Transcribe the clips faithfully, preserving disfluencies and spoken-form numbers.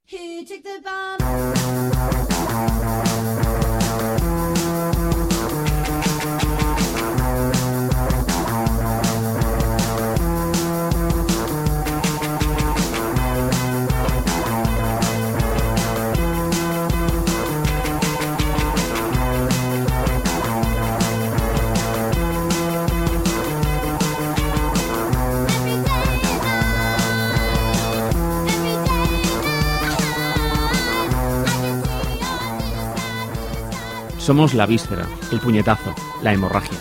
Somos la víscera, el puñetazo, la hemorragia.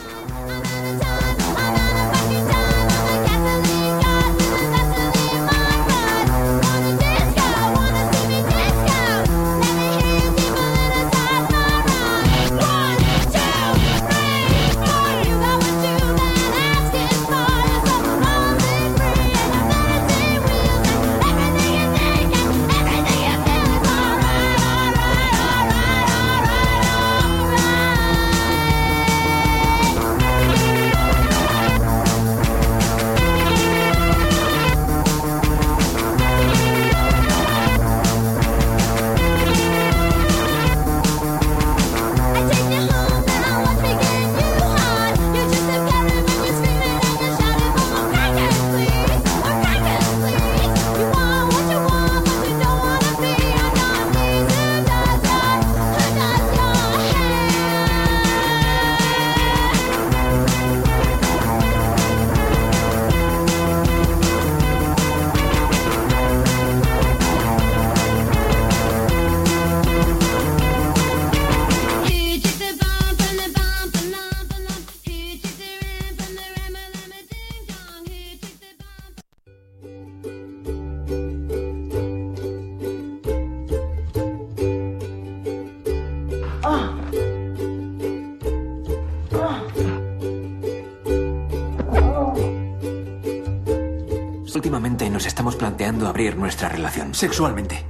Últimamente nos estamos planteando abrir nuestra relación sexualmente.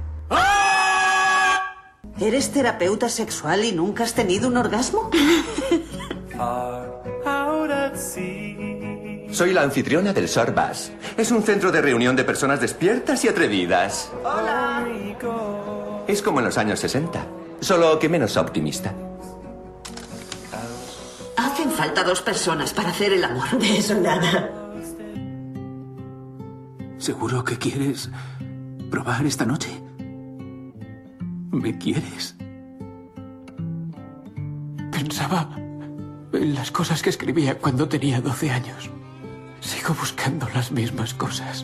¿Eres terapeuta sexual y nunca has tenido un orgasmo? Soy la anfitriona del Sorbas. Es un centro de reunión de personas despiertas y atrevidas. Hola. Es como en los años sesenta, solo que menos optimista. Hacen falta dos personas para hacer el amor. De eso nada. ¿Seguro que quieres probar esta noche? ¿Me quieres? Pensaba en las cosas que escribía cuando tenía doce años. Sigo buscando las mismas cosas.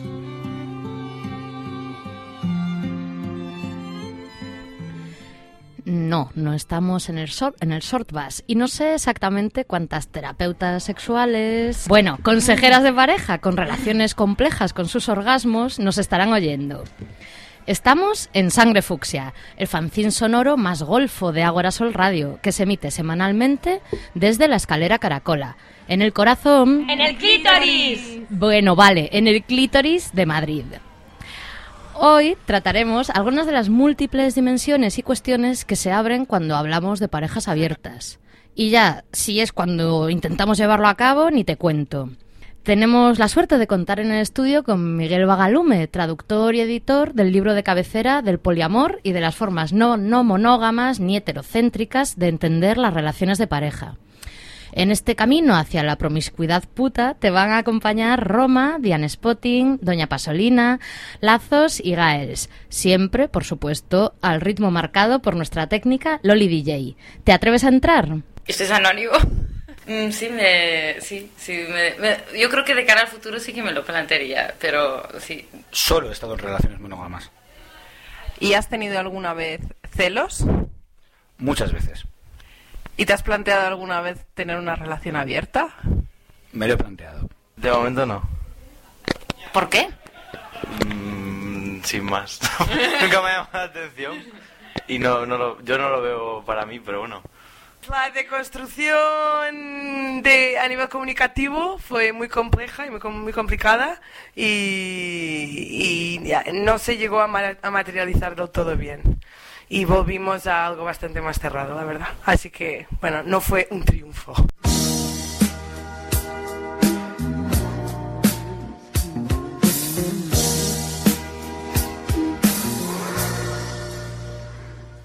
No, no estamos en el, sor- en el Shortbus y no sé exactamente cuántas terapeutas sexuales, bueno, consejeras de pareja con relaciones complejas con sus orgasmos nos estarán oyendo. Estamos en Sangre Fucsia, el fanzín sonoro más golfo de Ágora Sol Radio, que se emite semanalmente desde la Escalera Caracola, en el corazón... ¡En el clítoris! Bueno, vale, en el clítoris de Madrid. Hoy trataremos algunas de las múltiples dimensiones y cuestiones que se abren cuando hablamos de parejas abiertas. Y ya, si es cuando intentamos llevarlo a cabo, ni te cuento. Tenemos la suerte de contar en el estudio con Miguel Bagalume, traductor y editor del libro de cabecera del poliamor y de las formas no, no monógamas ni heterocéntricas de entender las relaciones de pareja. En este camino hacia la promiscuidad puta te van a acompañar Roma, Diane Spotting, Doña Pasolina, Lazos y Gaels. Siempre, por supuesto, al ritmo marcado por nuestra técnica Loli D J. ¿Te atreves a entrar? ¿Esto es anónimo? Mm, sí, me, sí, sí me, me, yo creo que de cara al futuro sí que me lo plantearía, pero sí. Solo he estado en relaciones monógamas. ¿Y has tenido alguna vez celos? Muchas veces. ¿Y te has planteado alguna vez tener una relación abierta? Me lo he planteado. De momento no. ¿Por qué? Mm, sin más. Nunca me ha llamado la atención. Y no, no lo, yo no lo veo para mí, pero bueno. La deconstrucción de, a nivel comunicativo fue muy compleja y muy, muy complicada y, y ya, no se llegó a, ma- a materializar del todo bien. Y volvimos a algo bastante más cerrado, la verdad. Así que, bueno, no fue un triunfo.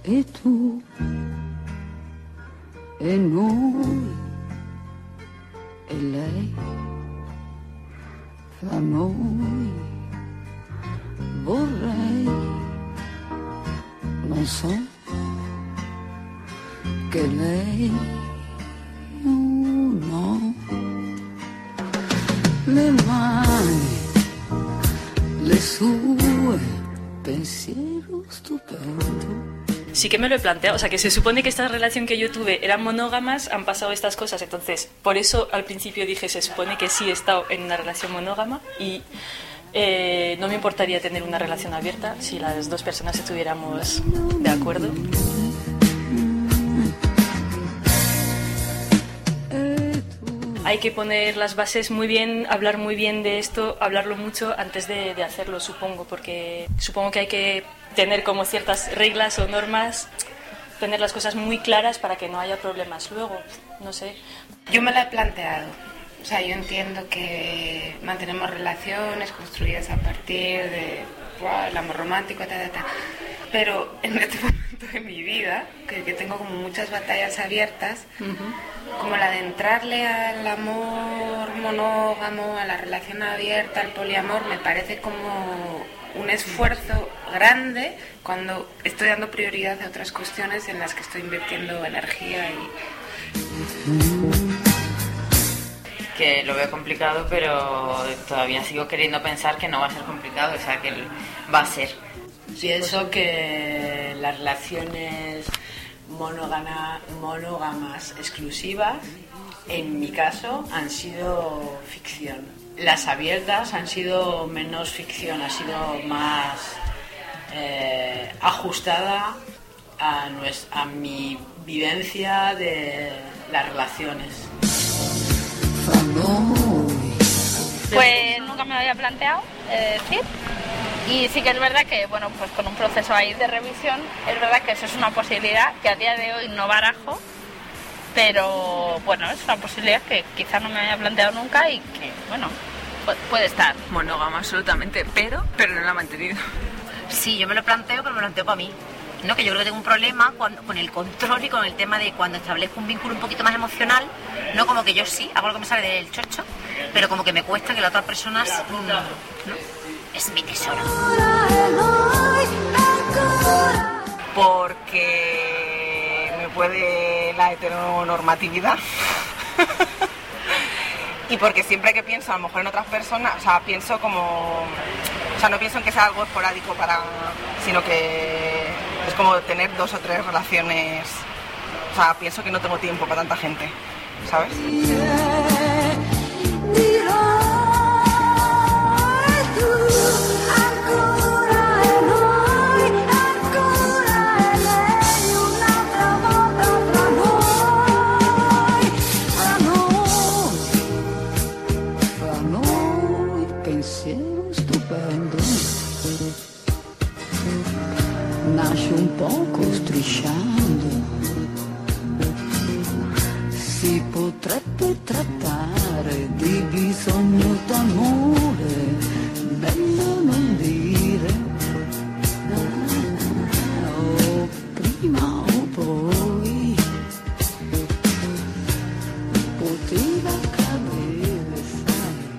e tu e noi e lei fra noi vorrei, non so che lei no, le mani, le sue, pensiero stupendo. Sí que me lo he planteado, o sea, que se supone que esta relación que yo tuve eran monógamas, han pasado estas cosas, entonces, por eso al principio dije, se supone que sí he estado en una relación monógama y eh, no me importaría tener una relación abierta si las dos personas estuviéramos de acuerdo. Hay que poner las bases muy bien, hablar muy bien de esto, hablarlo mucho antes de, de hacerlo, supongo, porque supongo que hay que tener como ciertas reglas o normas, tener las cosas muy claras para que no haya problemas luego, no sé. Yo me lo he planteado, o sea, yo entiendo que mantenemos relaciones construidas a partir de wow, el amor romántico, ta, ta, ta. Pero en este momento de mi vida, que, que tengo como muchas batallas abiertas, uh-huh. como la de entrarle al amor monógamo, a la relación abierta, al poliamor, me parece como un esfuerzo grande cuando estoy dando prioridad a otras cuestiones en las que estoy invirtiendo energía y... Que lo veo complicado, pero todavía sigo queriendo pensar que no va a ser complicado, o sea, que va a ser. Pienso que las relaciones monógama, monógamas exclusivas, en mi caso, han sido ficción. Las abiertas han sido menos ficción, ha sido más eh, ajustada a, nuestra, a mi vivencia de las relaciones. Pues nunca me lo había planteado, es decir, y sí que es verdad que, bueno, pues con un proceso ahí de revisión, es verdad que eso es una posibilidad que a día de hoy no barajo, pero bueno, es una posibilidad que quizás no me había planteado nunca y que, bueno, puede estar. Monógama absolutamente, pero, pero no la ha mantenido. Sí, yo me lo planteo, pero me lo planteo para mí. ¿No? Que yo creo que tengo un problema cuando, con el control y con el tema de cuando establezco un vínculo un poquito más emocional, no como que yo sí hago lo que me sale del chocho, pero como que me cuesta que la otra persona mm, ¿no? es mi tesoro. Porque me puede la heteronormatividad y porque siempre que pienso a lo mejor en otras personas, o sea, pienso como, o sea, no pienso en que sea algo esporádico para, sino que es como tener dos o tres relaciones, o sea, pienso que no tengo tiempo para tanta gente, ¿sabes? Nasce un poco strisciando, si potrebbe trattare di bisogno d'amore, bello non dire, ah, o prima o poi, poteva cadere, sai.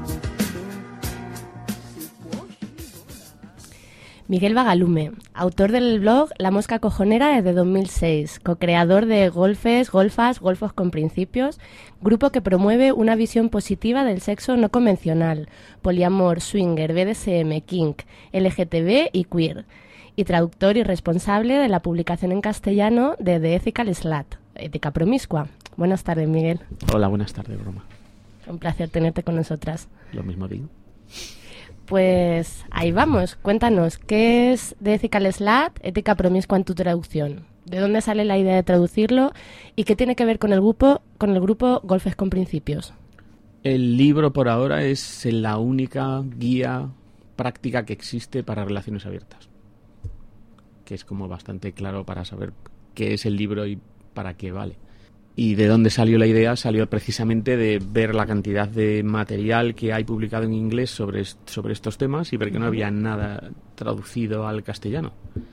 Miguel Bagalume, autor del blog La Mosca Cojonera desde dos mil seis, co-creador de Golfes, Golfas, Golfos con Principios, grupo que promueve una visión positiva del sexo no convencional, poliamor, swinger, B D S M, kink, L G T B y queer, y traductor y responsable de la publicación en castellano de The Ethical Slut, Ética Promiscua. Buenas tardes, Miguel. Hola, buenas tardes, Broma. Un placer tenerte con nosotras. Lo mismo digo. Pues ahí vamos, cuéntanos, ¿qué es The Ethical Slut, Ética Promiscua en tu traducción? ¿De dónde sale la idea de traducirlo? ¿Y qué tiene que ver con el grupo, con el grupo Golfes con Principios? El libro por ahora es la única guía práctica que existe para relaciones abiertas, que es como bastante claro para saber qué es el libro y para qué vale. ¿Y de dónde salió la idea? Salió precisamente de ver la cantidad de material que hay publicado en inglés sobre, sobre estos temas y ver que no había nada traducido al castellano.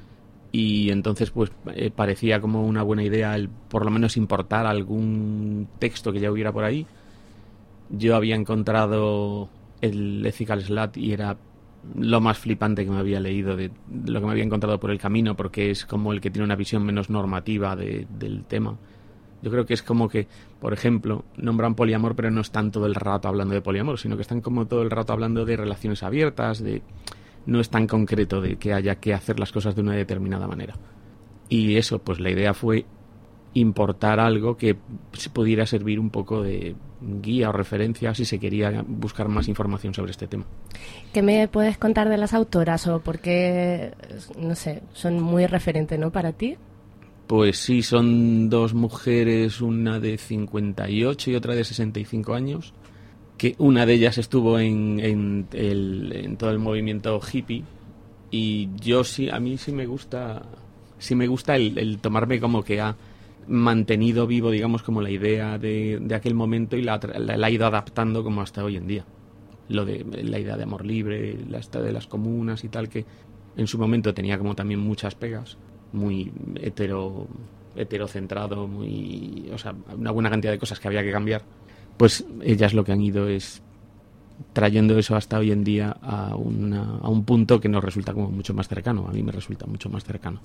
y entonces pues eh, parecía como una buena idea el por lo menos importar algún texto que ya hubiera por ahí. Yo había encontrado el Ethical Slut y era lo más flipante que me había leído, de, de lo que me había encontrado por el camino, porque es como el que tiene una visión menos normativa de, del tema. Yo creo que es como que, por ejemplo, nombran poliamor, pero no están todo el rato hablando de poliamor, sino que están como todo el rato hablando de relaciones abiertas, de no es tan concreto de que haya que hacer las cosas de una determinada manera. Y eso, pues la idea fue importar algo que se pudiera servir un poco de guía o referencia si se quería buscar más información sobre este tema. ¿Qué me puedes contar de las autoras o por qué, no sé, son muy referentes, ¿no, para ti? Pues sí, son dos mujeres, una de cincuenta y ocho y otra de sesenta y cinco años, que una de ellas estuvo en, en, el, en todo el movimiento hippie, y yo sí, a mí sí me gusta, sí me gusta el, el tomarme como que ha mantenido vivo, digamos, como la idea de, de aquel momento y la, la, la ha ido adaptando como hasta hoy en día. Lo de la idea de amor libre, la esta de las comunas y tal, que en su momento tenía como también muchas pegas, muy hetero, heterocentrado, muy, o sea, una buena cantidad de cosas que había que cambiar. Pues ellas lo que han ido es trayendo eso hasta hoy en día a, una, a un punto que nos resulta como mucho más cercano. A mí me resulta mucho más cercano.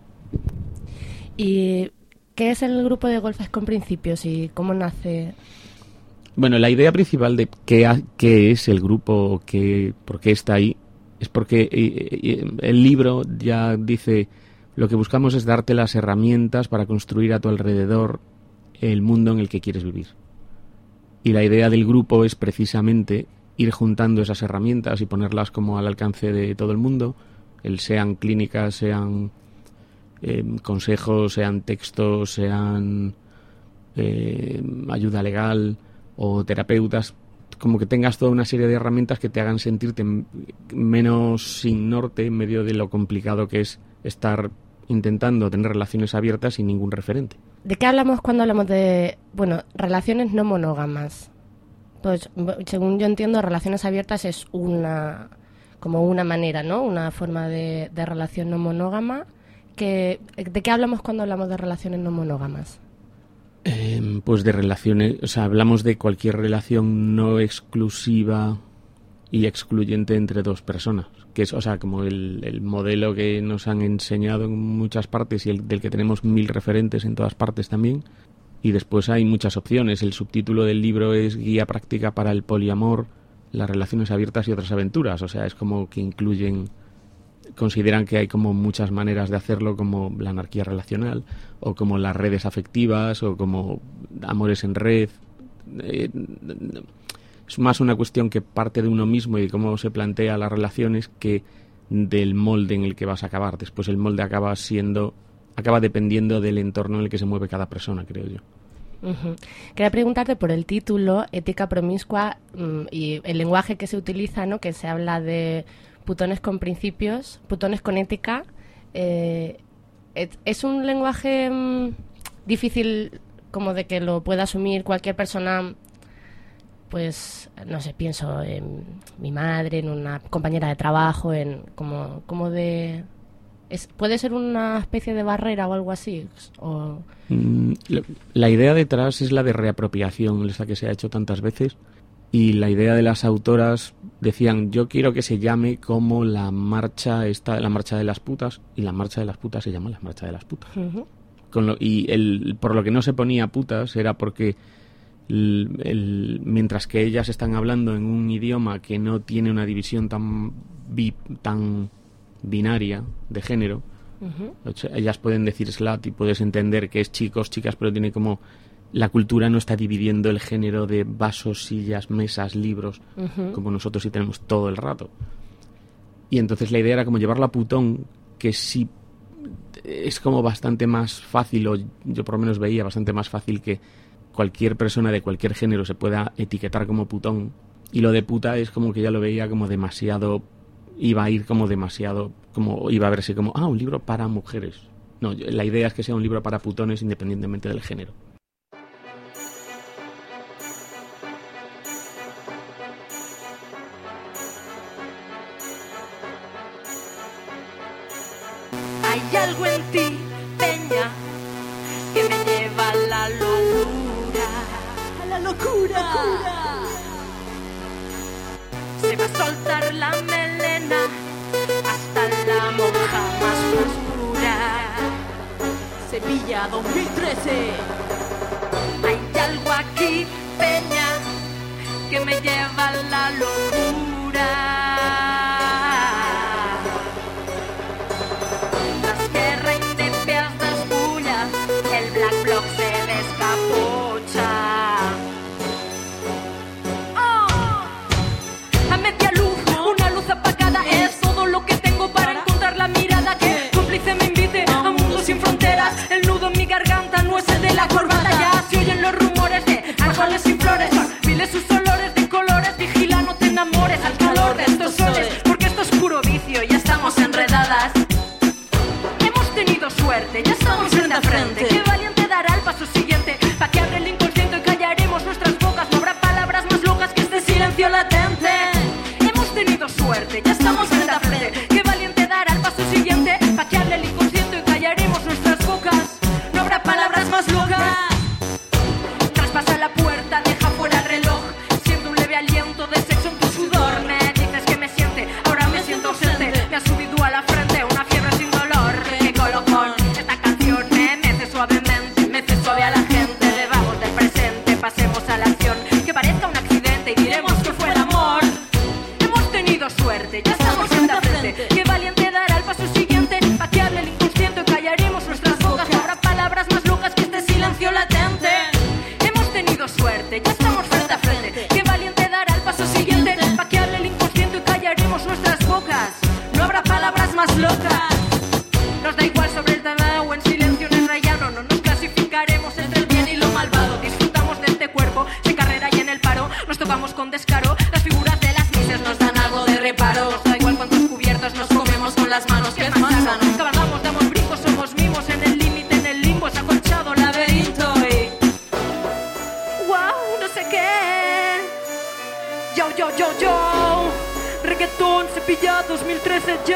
¿Y qué es el grupo de Golfes con Principios y cómo nace? Bueno, la idea principal de qué, ha, qué es el grupo, qué, por qué está ahí, es porque eh, el libro ya dice: lo que buscamos es darte las herramientas para construir a tu alrededor el mundo en el que quieres vivir. Y la idea del grupo es precisamente ir juntando esas herramientas y ponerlas como al alcance de todo el mundo, el sean clínicas, sean eh, consejos, sean textos, sean eh, ayuda legal o terapeutas, como que tengas toda una serie de herramientas que te hagan sentirte menos sin norte en medio de lo complicado que es estar intentando tener relaciones abiertas sin ningún referente. ¿De qué hablamos cuando hablamos de, bueno, relaciones no monógamas? Pues, según yo entiendo, relaciones abiertas es una, como una manera, ¿no? Una forma de, de relación no monógama. Que, ¿de qué hablamos cuando hablamos de relaciones no monógamas? Eh, pues de relaciones, o sea, hablamos de cualquier relación no exclusiva y excluyente entre dos personas, que es, o sea, como el, el modelo que nos han enseñado en muchas partes y el del que tenemos mil referentes en todas partes también. Y después hay muchas opciones. El subtítulo del libro es Guía práctica para el poliamor, las relaciones abiertas y otras aventuras. O sea, es como que incluyen, consideran que hay como muchas maneras de hacerlo, como la anarquía relacional, o como las redes afectivas, o como amores en red. Eh, es más una cuestión que parte de uno mismo y de cómo se plantea las relaciones que del molde en el que vas a acabar. Después el molde acaba siendo, acaba dependiendo del entorno en el que se mueve cada persona, creo yo. Uh-huh. Quería preguntarte por el título, Ética promiscua, mmm, y el lenguaje que se utiliza, ¿no? Que se habla de putones con principios, putones con ética. Eh, ¿Es un lenguaje mmm, difícil como de que lo pueda asumir cualquier persona? Pues, no sé, pienso en mi madre, en una compañera de trabajo, en como, como de... Es, ¿puede ser una especie de barrera o algo así? O... Mm, la idea detrás es la de reapropiación, esa que se ha hecho tantas veces. Y la idea de las autoras decían: yo quiero que se llame como la marcha esta, la marcha de las putas, y la marcha de las putas se llama la marcha de las putas. Uh-huh. Con lo, y el, por lo que no se ponía putas era porque el, el, mientras que ellas están hablando en un idioma que no tiene una división tan bi, tan binaria de género, uh-huh. ellas pueden decir slut y puedes entender que es chicos, chicas, pero tiene como... La cultura no está dividiendo el género de vasos, sillas, mesas, libros, uh-huh. como nosotros sí tenemos todo el rato. Y entonces la idea era como llevarla a putón, que sí es como bastante más fácil, o yo por lo menos veía bastante más fácil que cualquier persona de cualquier género se pueda etiquetar como putón. Y lo de puta es como que ya lo veía como demasiado, iba a ir como demasiado, como iba a verse como, ah, un libro para mujeres. No, la idea es que sea un libro para putones independientemente del género. Hay Hay algo en ti, peña, que me lleva a la locura. A la locura. Se va a soltar la melena hasta la monja más oscura. Sevilla dos mil trece. Hay algo aquí, peña, que me lleva a la locura. Las que reindepias despulla, el Black Bloc se descapucha. Oh, a media luz, una luz apagada es todo lo que tengo para encontrar la mirada que cómplice me invite a un mundo sin fronteras. El nudo en mi garganta no es el de la corbata. Ya se oyen los rumores de árboles y flores, miles sus olores de colores. Vigila, no te enamores al calor de estos soles, porque esto es puro vicio, ya estamos enredadas. Hemos tenido suerte, ya estamos frente a frente. Qué valiente dará el paso siguiente, pa' que abre el inconsciente y callaremos nuestras bocas. No habrá palabras más locas que este silencio latente. Hemos tenido suerte, ya estamos frente a frente. Qué valiente dará el paso siguiente, pa' que hable el inconsciente y callaremos nuestras bocas. No habrá palabras más locas. Traspasa la puerta, deja fuera el reloj. Siento un leve aliento de sexo en tu sudor. Me dices que me siente, ahora me siento ausente. Me ha subido a la frente una fiebre sin dolor. Qué colofón, esta canción me mece suavemente, mece suave a la gente. Bebamos del presente, pasemos a la acción. Que parezca un accidente y diremos que fue el amor. Hemos tenido suerte, ya estamos frente a frente. Qué valiente dará el paso siguiente, pa' que hable el inconsciente y callaremos nuestras bocas. No habrá palabras más locas que este silencio latente. Hemos tenido suerte, ya estamos frente a frente. Qué valiente dará el paso siguiente, pa' que hable el inconsciente y callaremos nuestras bocas. No habrá palabras más locas. Nos da igual sobre el tema o en silencio en el rellano. No nos clasificaremos entre el bien y lo malvado. Disfrutamos de este cuerpo, sin carrera y en el paro. Nos tocamos con descaro, las figuras de las mises nos dan algo de reparo. Nos da igual cuántos cubiertos nos comemos con las manos, que es más sano. Cabalgamos, damos brincos, somos mimos en el límite, en el limbo, es acolchado laberinto y... wow, no sé qué. Yo, yo, yo, yo. Reggaetón, Sevilla dos mil trece, yo.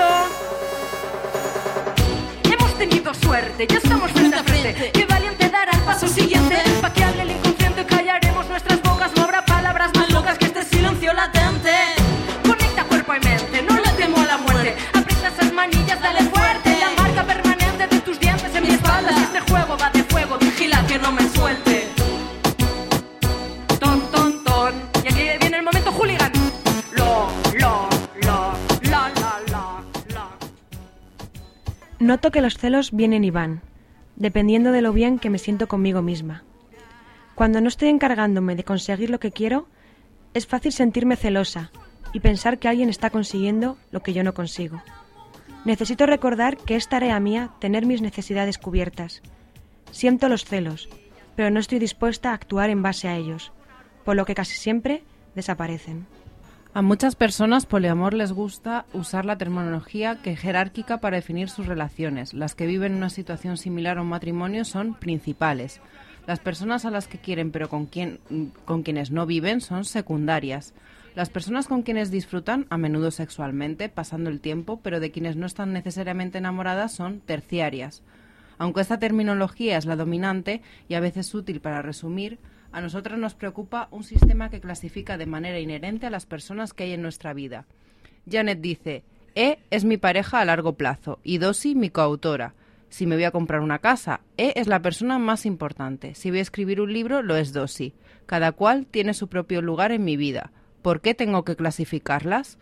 Hemos tenido suerte, ya estamos frente a frente. Qué valiente dará el paso siguiente, pa' que hable el inconsciente y callaremos nuestras bocas. No habrá palabras más locas que este silencio latente. Conecta cuerpo y mente, no le temo a la muerte. Aprieta esas manillas, dale fuerte. La marca permanente de tus dientes en mi espalda. Si este juego va de fuego, vigila que no me suelte. Ton, ton, ton. Y aquí viene el momento hooligan. Lo, lo, lo, la, la, la, la. Noto que los celos vienen y van, dependiendo de lo bien que me siento conmigo misma. Cuando no estoy encargándome de conseguir lo que quiero, es fácil sentirme celosa y pensar que alguien está consiguiendo lo que yo no consigo. Necesito recordar que es tarea mía tener mis necesidades cubiertas. Siento los celos, pero no estoy dispuesta a actuar en base a ellos, por lo que casi siempre desaparecen. A muchas personas poliamor les gusta usar la terminología que jerárquica para definir sus relaciones. Las que viven una situación similar a un matrimonio son principales. Las personas a las que quieren pero con, quien, con quienes no viven son secundarias. Las personas con quienes disfrutan, a menudo sexualmente, pasando el tiempo, pero de quienes no están necesariamente enamoradas, son terciarias. Aunque esta terminología es la dominante y a veces útil para resumir, a nosotras nos preocupa un sistema que clasifica de manera inherente a las personas que hay en nuestra vida. Janet dice, E es mi pareja a largo plazo y Dosi mi coautora. Si me voy a comprar una casa, E es la persona más importante. Si voy a escribir un libro, lo es Dosi. Cada cual tiene su propio lugar en mi vida. ¿Por qué tengo que clasificarlas?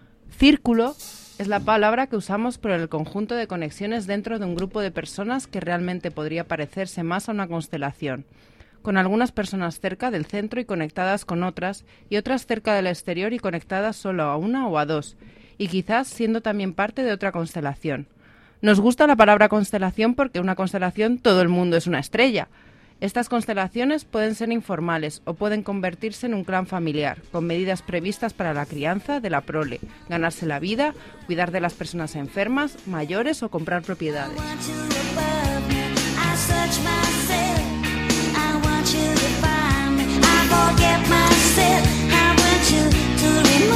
Círculo es la palabra que usamos por el conjunto de conexiones dentro de un grupo de personas que realmente podría parecerse más a una constelación, con algunas personas cerca del centro y conectadas con otras, y otras cerca del exterior y conectadas solo a una o a dos, y quizás siendo también parte de otra constelación. Nos gusta la palabra constelación porque una constelación todo el mundo es una estrella. Estas constelaciones pueden ser informales o pueden convertirse en un clan familiar, con medidas previstas para la crianza de la prole, ganarse la vida, cuidar de las personas enfermas, mayores o comprar propiedades.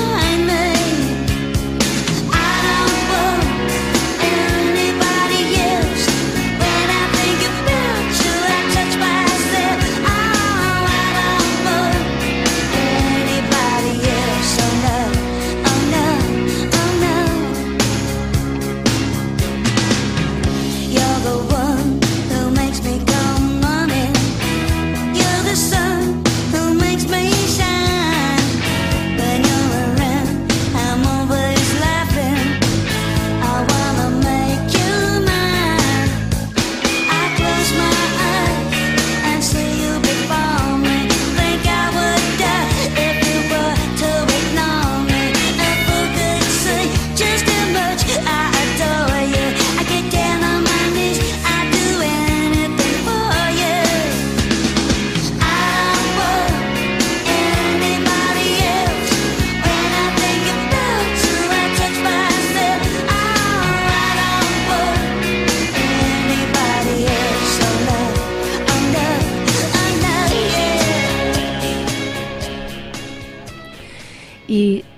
Anybody else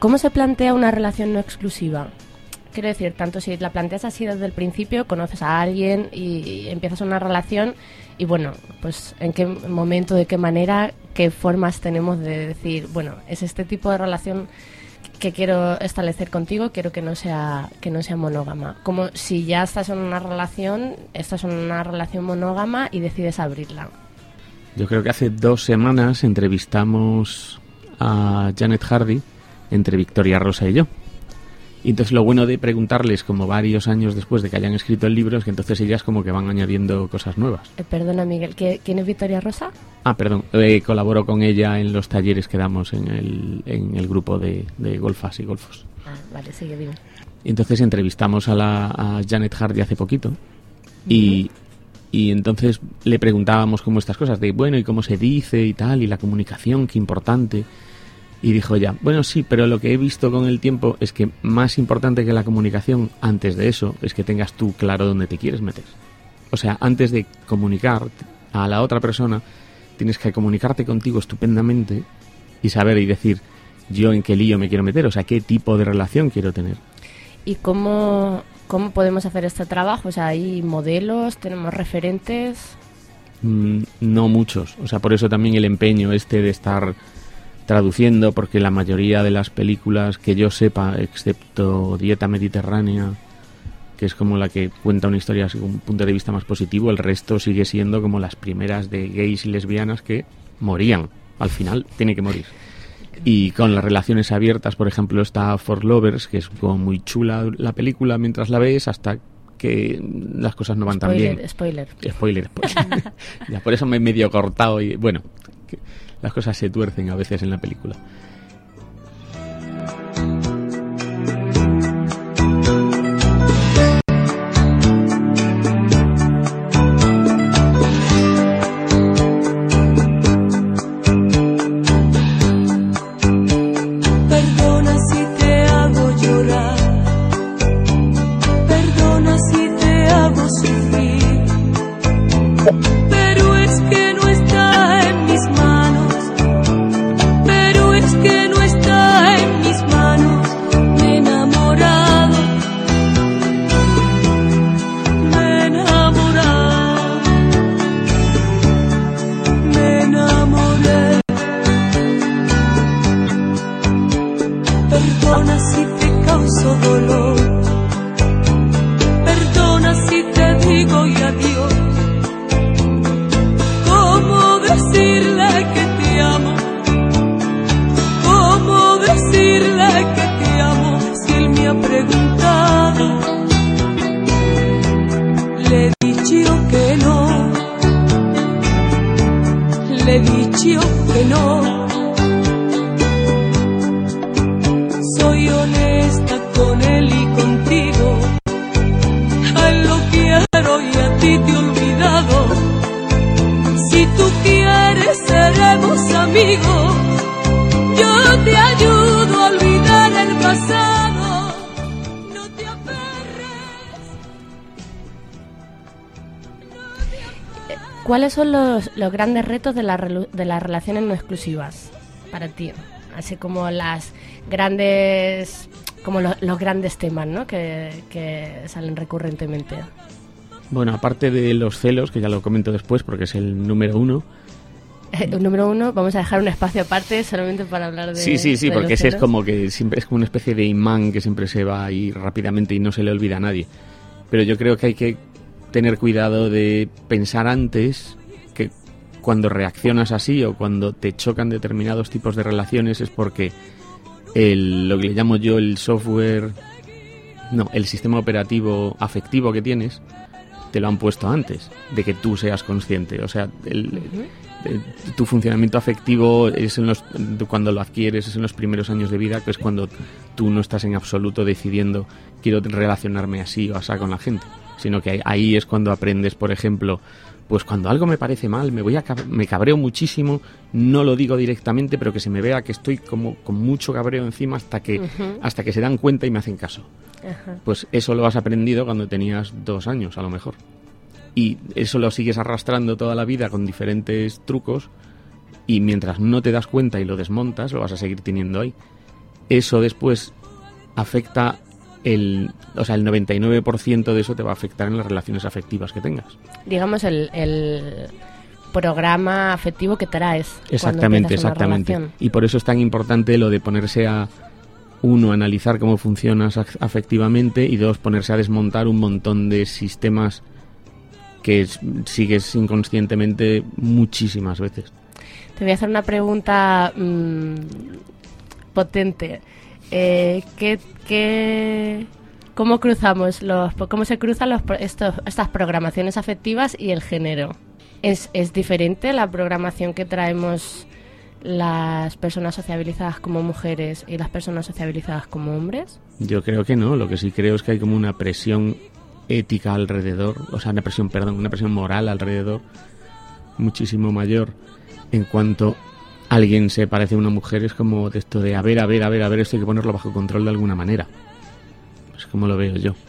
¿Cómo se plantea una relación no exclusiva? Quiero decir, tanto si la planteas así desde el principio, conoces a alguien y, y empiezas una relación y bueno, pues en qué momento, de qué manera, qué formas tenemos de decir, bueno, es este tipo de relación que quiero establecer contigo, quiero que no sea que no sea monógama. Como si ya estás en una relación, estás en una relación monógama y decides abrirla. Yo creo que hace dos semanas entrevistamos a Janet Hardy entre Victoria Rosa y yo. Y entonces lo bueno de preguntarles como varios años después de que hayan escrito el libro es que entonces ellas como que van añadiendo cosas nuevas. Eh, perdona, Miguel, ¿quién es Victoria Rosa? Ah, perdón, eh, colaboro con ella en los talleres que damos en el, en el grupo de, de Golfas y Golfos. Ah, vale, sigue, dime. Y entonces entrevistamos a, la, a Janet Hardy hace poquito uh-huh. y, y entonces le preguntábamos como estas cosas de, bueno, y cómo se dice y tal, y la comunicación, qué importante. Y dijo ella, bueno, sí, pero lo que he visto con el tiempo es que más importante que la comunicación antes de eso es que tengas tú claro dónde te quieres meter. O sea, antes de comunicar a la otra persona, tienes que comunicarte contigo estupendamente y saber y decir, yo en qué lío me quiero meter, o sea, qué tipo de relación quiero tener. ¿Y cómo, cómo podemos hacer este trabajo? O sea, ¿hay modelos, tenemos referentes? Mm, no muchos, o sea, por eso también el empeño este de estar traduciendo, porque la mayoría de las películas que yo sepa, excepto Dieta Mediterránea, que es como la que cuenta una historia desde un punto de vista más positivo, el resto sigue siendo como las primeras de gays y lesbianas que morían, al final tiene que morir. Y con las relaciones abiertas, por ejemplo, está For Lovers, que es como muy chula la película mientras la ves, hasta que las cosas no van spoiler, tan bien. Spoiler, spoiler. Spoiler, ya, por eso me he medio cortado y bueno, que las cosas se tuercen a veces en la película. Perdona si te hago llorar, perdona si te hago sufrir, pero es que no está en mis manos, pero es que no está en mis manos. Me he enamorado, me he enamorado, me enamoré. Perdona si te causo dolor, perdona si te digo y adiós. ¿Cómo decirle que te amo? ¿Cómo decirle que te amo si él me ha preguntado? Le he dicho que no, le he dicho que no. Soy honesta con él y contigo, a él lo quiero y a ti te he olvidado. Si tú quieres seremos amigos, yo te ayudo a olvidar el pasado, no te aferres. ¿Cuáles son los, los grandes retos de, la, de las relaciones no exclusivas para ti? Así como las grandes, como lo, los grandes temas, ¿no? que, que salen recurrentemente. Bueno, aparte de los celos, que ya lo comento después porque es el número uno. El número uno, vamos a dejar un espacio aparte solamente para hablar de Sí, sí, sí, de porque los ese es celos. como que siempre es como una especie de imán que siempre se va ahí rápidamente y no se le olvida a nadie. Pero yo creo que hay que tener cuidado de pensar antes que cuando reaccionas así o cuando te chocan determinados tipos de relaciones es porque el, lo que le llamo yo el software, no, el sistema operativo afectivo que tienes, te lo han puesto antes de que tú seas consciente. O sea, el, uh-huh. el, tu funcionamiento afectivo es en los, cuando lo adquieres, es en los primeros años de vida, que es cuando tú no estás en absoluto decidiendo quiero relacionarme así o así con la gente, sino que ahí es cuando aprendes, por ejemplo, pues cuando algo me parece mal, me voy a me cabreo muchísimo, no lo digo directamente, pero que se me vea que estoy como con mucho cabreo encima hasta que uh-huh. hasta que se dan cuenta y me hacen caso. Uh-huh. Pues eso lo has aprendido cuando tenías dos años, a lo mejor. Y eso lo sigues arrastrando toda la vida con diferentes trucos y mientras no te das cuenta y lo desmontas, lo vas a seguir teniendo ahí. eso después afecta el, o sea, el noventa y nueve por ciento de eso te va a afectar en las relaciones afectivas que tengas. Digamos el, el programa afectivo que traes. Exactamente, exactamente. Relación. Y por eso es tan importante lo de ponerse a, uno, analizar cómo funcionas afectivamente, y dos, ponerse a desmontar un montón de sistemas que sigues inconscientemente muchísimas veces. Te voy a hacer una pregunta mmm, potente. Eh, ¿qué, qué, ¿Cómo cruzamos los, cómo se cruzan los, estos, estas programaciones afectivas y el género? ¿Es, ¿Es diferente la programación que traemos las personas sociabilizadas como mujeres y las personas sociabilizadas como hombres? Yo creo que no. Lo que sí creo es que hay como una presión ética alrededor, o sea, una presión, perdón, una presión moral alrededor muchísimo mayor. En cuanto alguien se parece a una mujer, es como de esto de a ver, a ver, a ver, a ver, esto hay que ponerlo bajo control de alguna manera. Es como lo veo yo.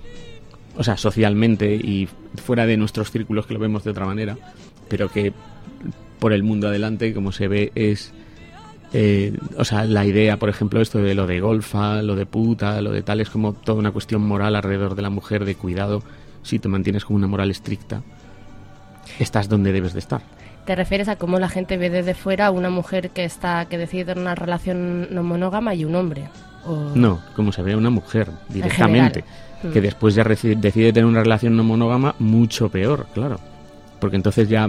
O sea, socialmente y fuera de nuestros círculos, que lo vemos de otra manera, pero que por el mundo adelante, como se ve, es eh, o sea, la idea, por ejemplo, esto de lo de golfa, lo de puta, lo de tal, es como toda una cuestión moral alrededor de la mujer, de cuidado. Si te mantienes con una moral estricta, estás donde debes de estar. ¿Te refieres a cómo la gente ve desde fuera a una mujer que está que decide tener una relación no monógama y un hombre? ¿O... No, como se ve a una mujer directamente, que después ya reci- decide tener una relación no monógama, mucho peor, claro. Porque entonces ya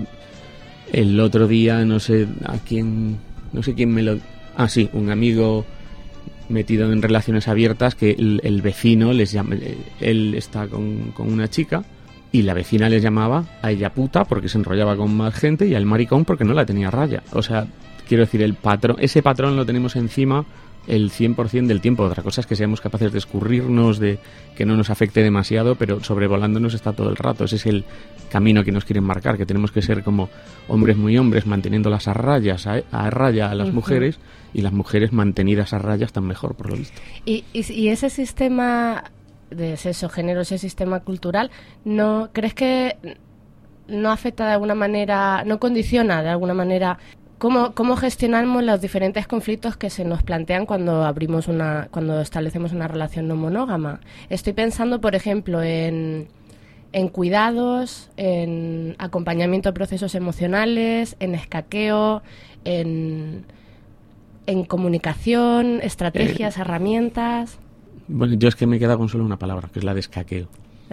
el otro día, no sé a quién, no sé quién me lo... Ah, sí, un amigo metido en relaciones abiertas, que el, el vecino les llama, él está con, con una chica, y la vecina les llamaba a ella puta porque se enrollaba con más gente, y al maricón porque no la tenía raya. O sea, quiero decir, el patrón, ese patrón lo tenemos encima el cien por ciento del tiempo. Otra cosa es que seamos capaces de escurrirnos, de que no nos afecte demasiado, pero sobrevolándonos está todo el rato. Ese es el camino que nos quieren marcar, que tenemos que ser como hombres muy hombres, manteniéndolas a rayas, a, a raya a las uh-huh. mujeres, y las mujeres mantenidas a raya están mejor, por lo visto. Y, y, y ese sistema de sexo, género, ese sistema cultural, ¿no crees que no afecta de alguna manera, no condiciona de alguna manera cómo, cómo gestionamos los diferentes conflictos que se nos plantean cuando abrimos una, cuando establecemos una relación no monógama? Estoy pensando, por ejemplo, en, en cuidados, en acompañamiento a procesos emocionales, en escaqueo, en, en comunicación, estrategias, eh. herramientas. Bueno, yo es que me he quedado con solo una palabra, que es la de escaqueo.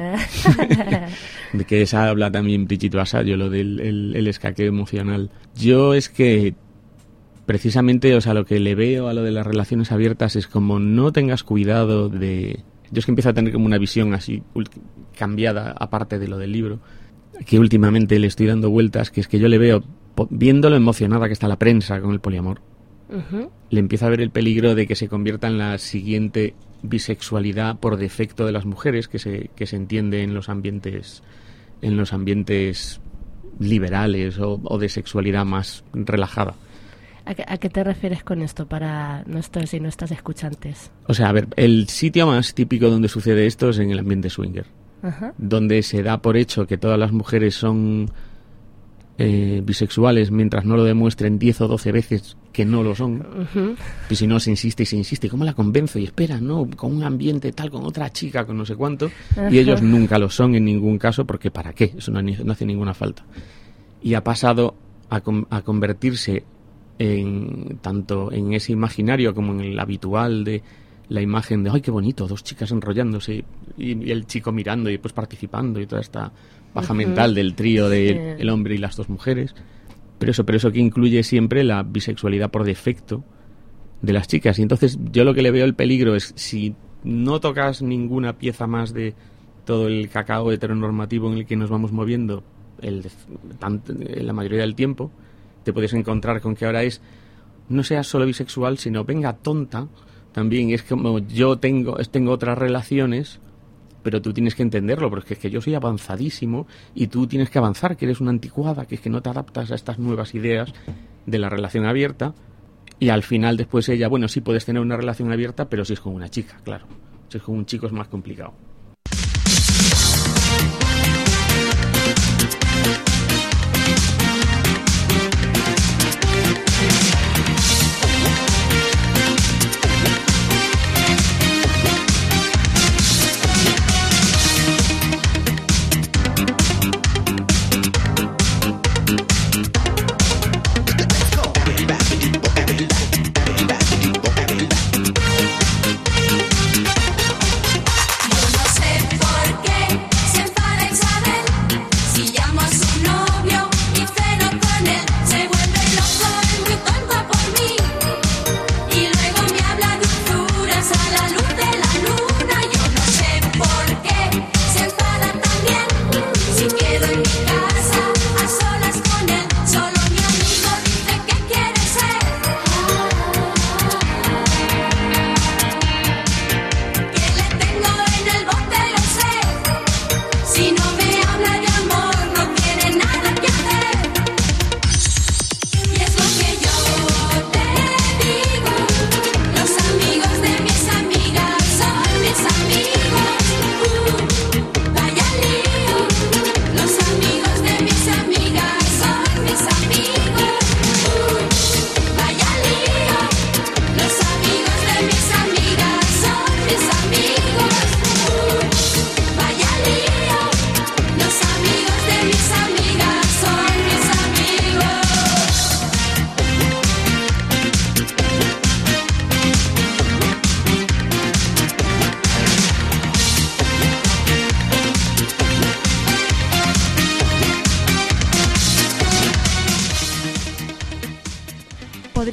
De que esa habla también Brigitte Vasallo, lo del el, el escaqueo emocional. Yo es que precisamente, o sea, lo que le veo a lo de las relaciones abiertas es como no tengas cuidado de... Yo es que empiezo a tener como una visión así cambiada, aparte de lo del libro, que últimamente le estoy dando vueltas, que es que yo le veo, viendo lo emocionada que está la prensa con el poliamor, uh-huh. le empiezo a ver el peligro de que se convierta en la siguiente bisexualidad por defecto de las mujeres, que se que se entiende en los ambientes en los ambientes liberales o, o de sexualidad más relajada. ¿A qué, ¿A qué te refieres con esto para nuestros y nuestras escuchantes? O sea, a ver, el sitio más típico donde sucede esto es en el ambiente swinger, uh-huh. donde se da por hecho que todas las mujeres son eh, bisexuales mientras no lo demuestren diez o doce veces que no lo son. Uh-huh. Y si no, se insiste y se insiste. ¿Cómo la convenzo? Y espera, no, con un ambiente tal, con otra chica, con no sé cuánto. Uh-huh. Y ellos nunca lo son en ningún caso, porque ¿para qué? Eso no, no hace ninguna falta. Y ha pasado a, com- a convertirse en tanto en ese imaginario como en el habitual de la imagen de ¡ay, qué bonito! Dos chicas enrollándose y, y el chico mirando y después participando y toda esta baja uh-huh. mental del trío del de el hombre y las dos mujeres. Pero eso, pero eso que incluye siempre la bisexualidad por defecto de las chicas. Y entonces yo lo que le veo el peligro es, si no tocas ninguna pieza más de todo el cacao heteronormativo en el que nos vamos moviendo el, tanto, la mayoría del tiempo, te puedes encontrar con que ahora es, no seas solo bisexual, sino venga tonta, también es como yo tengo, tengo otras relaciones, pero tú tienes que entenderlo, porque es que yo soy avanzadísimo y tú tienes que avanzar, que eres una anticuada, que es que no te adaptas a estas nuevas ideas de la relación abierta. Y al final después ella, bueno, sí puedes tener una relación abierta, pero si es con una chica, claro. Si es con un chico es más complicado.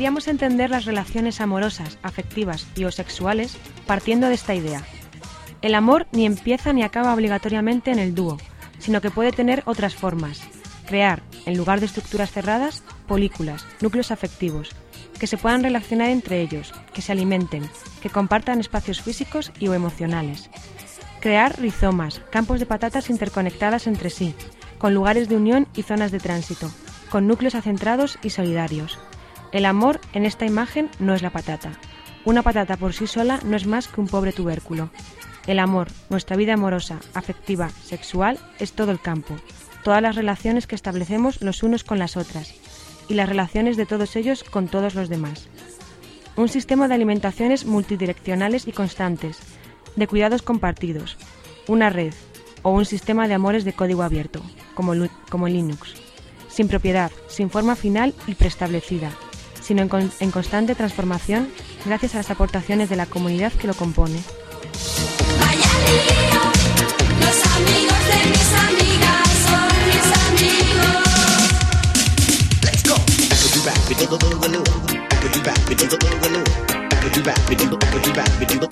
podríamos entender las relaciones amorosas, afectivas y o sexuales partiendo de esta idea. El amor ni empieza ni acaba obligatoriamente en el dúo, sino que puede tener otras formas. Crear, en lugar de estructuras cerradas, polículas, núcleos afectivos, que se puedan relacionar entre ellos, que se alimenten, que compartan espacios físicos y o emocionales. Crear rizomas, campos de patatas interconectadas entre sí, con lugares de unión y zonas de tránsito, con núcleos acentrados y solidarios. El amor, en esta imagen, no es la patata. Una patata por sí sola no es más que un pobre tubérculo. El amor, nuestra vida amorosa, afectiva, sexual, es todo el campo, todas las relaciones que establecemos los unos con las otras, y las relaciones de todos ellos con todos los demás. Un sistema de alimentaciones multidireccionales y constantes, de cuidados compartidos, una red o un sistema de amores de código abierto, como, como Linux, sin propiedad, sin forma final y preestablecida, sino en, con, en constante transformación gracias a las aportaciones de la comunidad que lo compone. Vaya lío, los amigos de mis amigas son mis amigos. Let's go. Back to back, we do the boogaloo. Back to back, we do the boogaloo. Back to back, we do the back to back, we do the.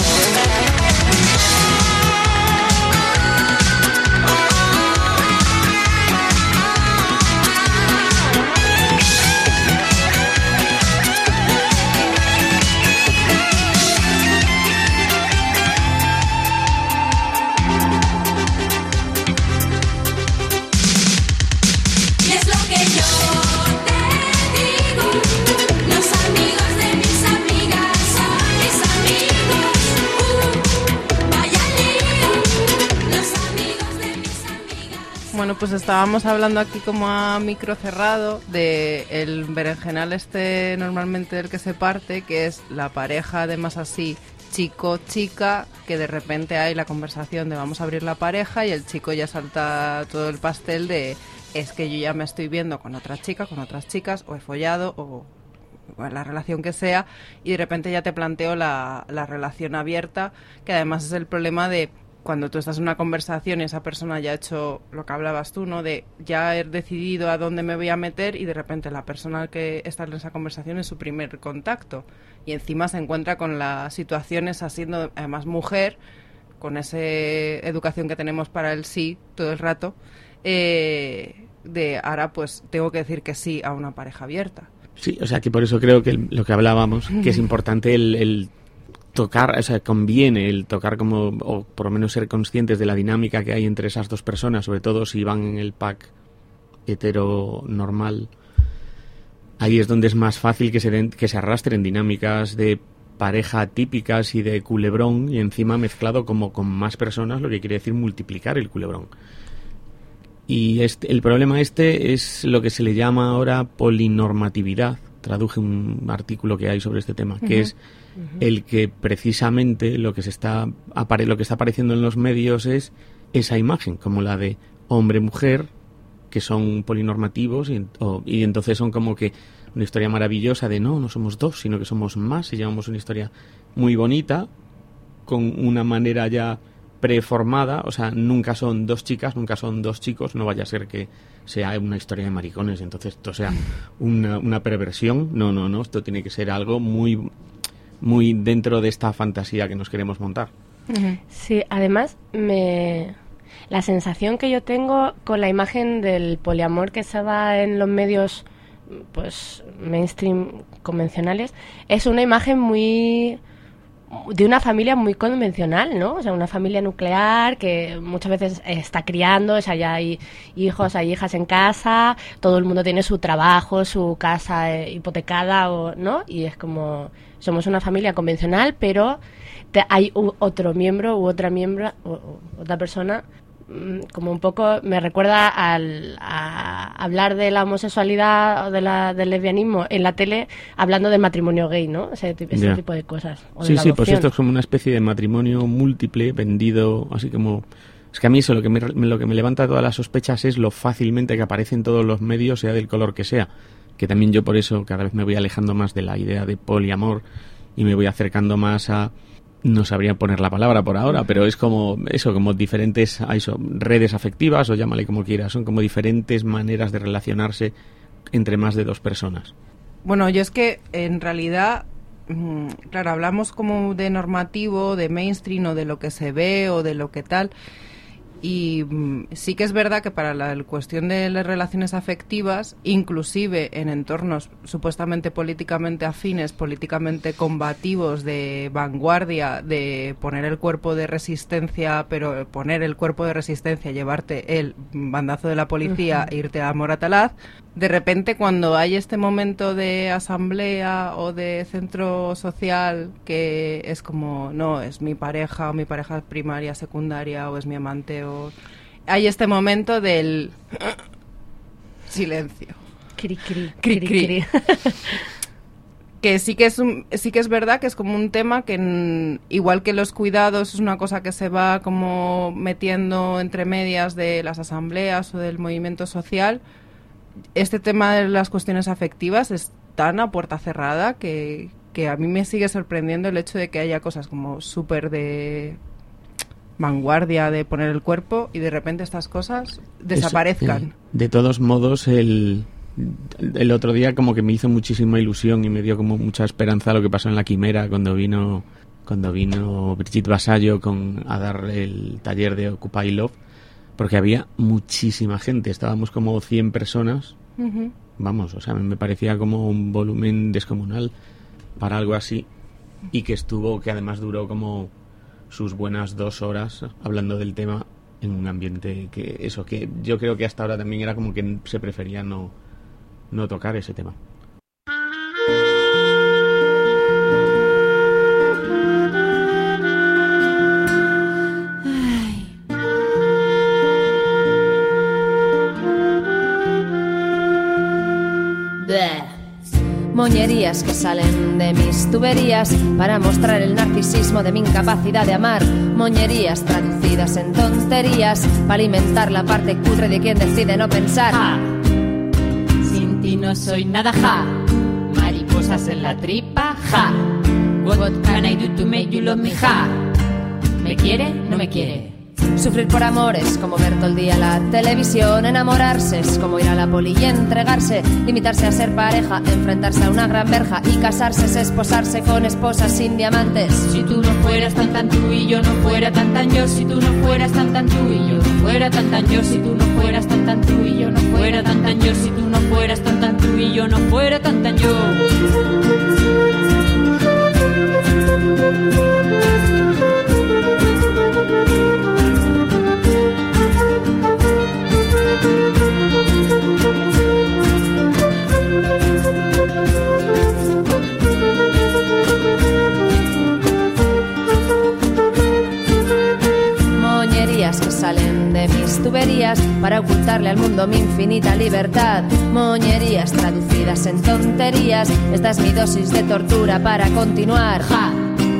Bueno, pues estábamos hablando aquí como a micro cerrado de el berenjenal este normalmente del que se parte, que es la pareja además así chico-chica, que de repente hay la conversación de vamos a abrir la pareja y el chico ya salta todo el pastel de es que yo ya me estoy viendo con otra chica, con otras chicas, o he follado, o bueno, la relación que sea, y de repente ya te planteo la, la relación abierta, que además es el problema de cuando tú estás en una conversación y esa persona ya ha hecho lo que hablabas tú, ¿no? De ya he decidido a dónde me voy a meter y de repente la persona que está en esa conversación es su primer contacto y encima se encuentra con las situaciones siendo además mujer, con esa educación que tenemos para el sí todo el rato, eh, de ahora pues tengo que decir que sí a una pareja abierta. Sí, o sea que por eso creo que el, lo que hablábamos, que es importante el... el tocar, o sea, conviene el tocar como, o por lo menos ser conscientes de la dinámica que hay entre esas dos personas, sobre todo si van en el pack hetero normal. Ahí es donde es más fácil que se den, que se arrastren dinámicas de pareja típicas y de culebrón, y encima mezclado como con más personas, lo que quiere decir multiplicar el culebrón. Y este, el problema este es lo que se le llama ahora polinormatividad. Traduje un artículo que hay sobre este tema, que uh-huh. es uh-huh. el que precisamente lo que se está apare- lo que está apareciendo en los medios es esa imagen, como la de hombre-mujer, que son polinormativos y, o, y entonces son como que una historia maravillosa de no, no somos dos, sino que somos más y llevamos una historia muy bonita con una manera ya preformada, o sea, nunca son dos chicas, nunca son dos chicos, no vaya a ser que sea una historia de maricones, entonces esto sea una, una perversión, no, no, no, esto tiene que ser algo muy, muy dentro de esta fantasía que nos queremos montar. Sí, además, me... la sensación que yo tengo con la imagen del poliamor que se da en los medios, pues, mainstream convencionales, es una imagen muy... de una familia muy convencional, ¿no? O sea, una familia nuclear que muchas veces está criando, o sea, ya hay hijos, hay hijas en casa, todo el mundo tiene su trabajo, su casa eh, hipotecada, o, ¿no? Y es como, somos una familia convencional, pero te, hay u, otro miembro u otra miembro, u, u, otra persona, como un poco me recuerda al, a hablar de la homosexualidad o de la, del lesbianismo en la tele, hablando del matrimonio gay, ¿no? O sea, ese yeah. tipo de cosas. O sí, de sí, pues esto es como una especie de matrimonio múltiple vendido, así como... Es que a mí eso lo que me, lo que me levanta todas las sospechas es lo fácilmente que aparece en todos los medios, sea del color que sea. Que también yo por eso cada vez me voy alejando más de la idea de poliamor y me voy acercando más a... No sabría poner la palabra por ahora, pero es como eso, como diferentes eso, redes afectivas, o llámale como quieras, son como diferentes maneras de relacionarse entre más de dos personas. Bueno, yo es que en realidad, mmm, claro, hablamos como de normativo, de mainstream o de lo que se ve o de lo que tal. Y mmm, sí que es verdad que para la cuestión de las relaciones afectivas, inclusive en entornos supuestamente políticamente afines, políticamente combativos, de vanguardia, de poner el cuerpo de resistencia, pero poner el cuerpo de resistencia, llevarte el bandazo de la policía e irte a Moratalaz, de repente cuando hay este momento de asamblea o de centro social que es como, no, es mi pareja o mi pareja primaria, secundaria o es mi amante o... Hay este momento del silencio. Cri, cri, Cri, cri, cri. cri. Que sí que es un, sí que es verdad que es como un tema que en, igual que los cuidados es una cosa que se va como metiendo entre medias de las asambleas o del movimiento social. Este tema de las cuestiones afectivas es tan a puerta cerrada que, que a mí me sigue sorprendiendo el hecho de que haya cosas como súper de vanguardia de poner el cuerpo y de repente estas cosas desaparezcan. Eso, eh, de todos modos, el, el otro día como que me hizo muchísima ilusión y me dio como mucha esperanza lo que pasó en la Quimera cuando vino cuando vino Brigitte Vasallo con, a dar el taller de Occupy Love. Porque había muchísima gente, estábamos como cien personas, uh-huh. Vamos, o sea, me parecía como un volumen descomunal para algo así, y que estuvo, que además duró como sus buenas dos horas hablando del tema en un ambiente que, eso, que yo creo que hasta ahora también era como que se prefería no, no tocar ese tema. Moñerías que salen de mis tuberías para mostrar el narcisismo de mi incapacidad de amar. Moñerías traducidas en tonterías para alimentar la parte cutre de quien decide no pensar. Ja. Sin ti no soy nada, ja. Mariposas en la tripa, ja. What can I do to make you love me, ja. ¿Me quiere? No me quiere. Sufrir por amor es como ver todo el día la televisión. Enamorarse es como ir a la poli y entregarse. Limitarse a ser pareja, enfrentarse a una gran verja. Y casarse es esposarse con esposas sin diamantes. Si tú no fueras tan tan tú y yo no fuera tan tan yo. Si tú no fueras tan tan tú y yo no fuera tan tan yo. Si tú no fueras tan tan tú y yo no fuera tan tan yo. Si tú no fueras tan tan tú y yo no fuera tan tan yo. Moñerías que salen de mis tuberías para ocultarle al mundo mi infinita libertad. Moñerías traducidas en tonterías. Esta es mi dosis de tortura para continuar. Ja.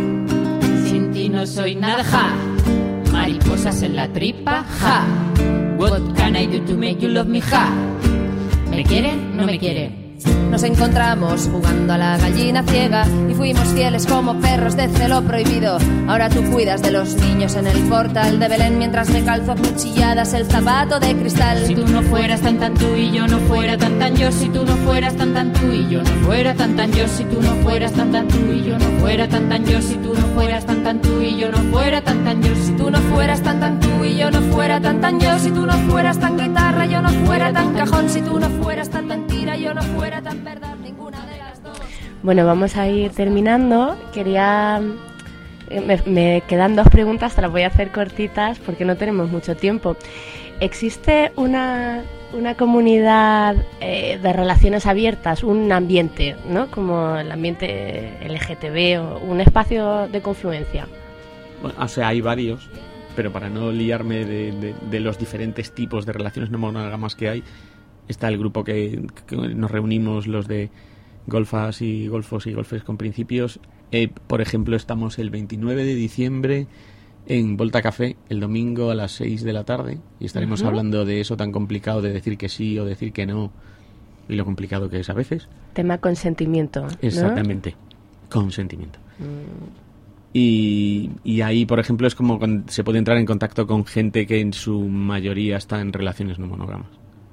Sin ti no soy nada, ja. Mariposas en la tripa, ja. What can I do to make you love me, ja. ¿Me quiere? No me quiere. Nos encontramos jugando a la gallina ciega y fuimos fieles como perros de celo prohibido. Ahora tú cuidas de los niños en el portal de Belén mientras me calzo cuchilladas el zapato de cristal. Si tú no fueras tan tan tú y yo no fuera tan tan yo. Si tú no fueras tan tan tú y yo no fuera tan tan yo. Si tú no fueras tan tan tú y yo no fuera tan tan yo. Si tú no fueras tan tan tú y yo no fuera tan tan yo. Si tú no fueras tan tan tú y yo no fuera tan tan yo. Si tú no fueras tan guitarra yo no fuera tan cajón. Si tú no fueras tan mentira yo no fuera tan verdad, ninguna de las dos. Bueno, vamos a ir terminando. Quería... Me, me quedan dos preguntas, te las voy a hacer cortitas porque no tenemos mucho tiempo. ¿Existe una, una comunidad eh, de relaciones abiertas, un ambiente, ¿no? Como el ambiente L G T B o un espacio de confluencia? Bueno, o sea, hay varios, pero para no liarme de, de, de los diferentes tipos de relaciones no monógamas que hay, está el grupo que, que nos reunimos los de Golfas y Golfos y Golfes con Principios. Eh, por ejemplo, estamos el veintinueve de diciembre en Volta Café, el domingo a las seis de la tarde, y estaremos uh-huh. hablando de eso tan complicado de decir que sí o decir que no, y lo complicado que es a veces. Tema consentimiento, ¿no? Exactamente, consentimiento. Mm. Y, y ahí, por ejemplo, es como se puede entrar en contacto con gente que en su mayoría está en relaciones no monógamas.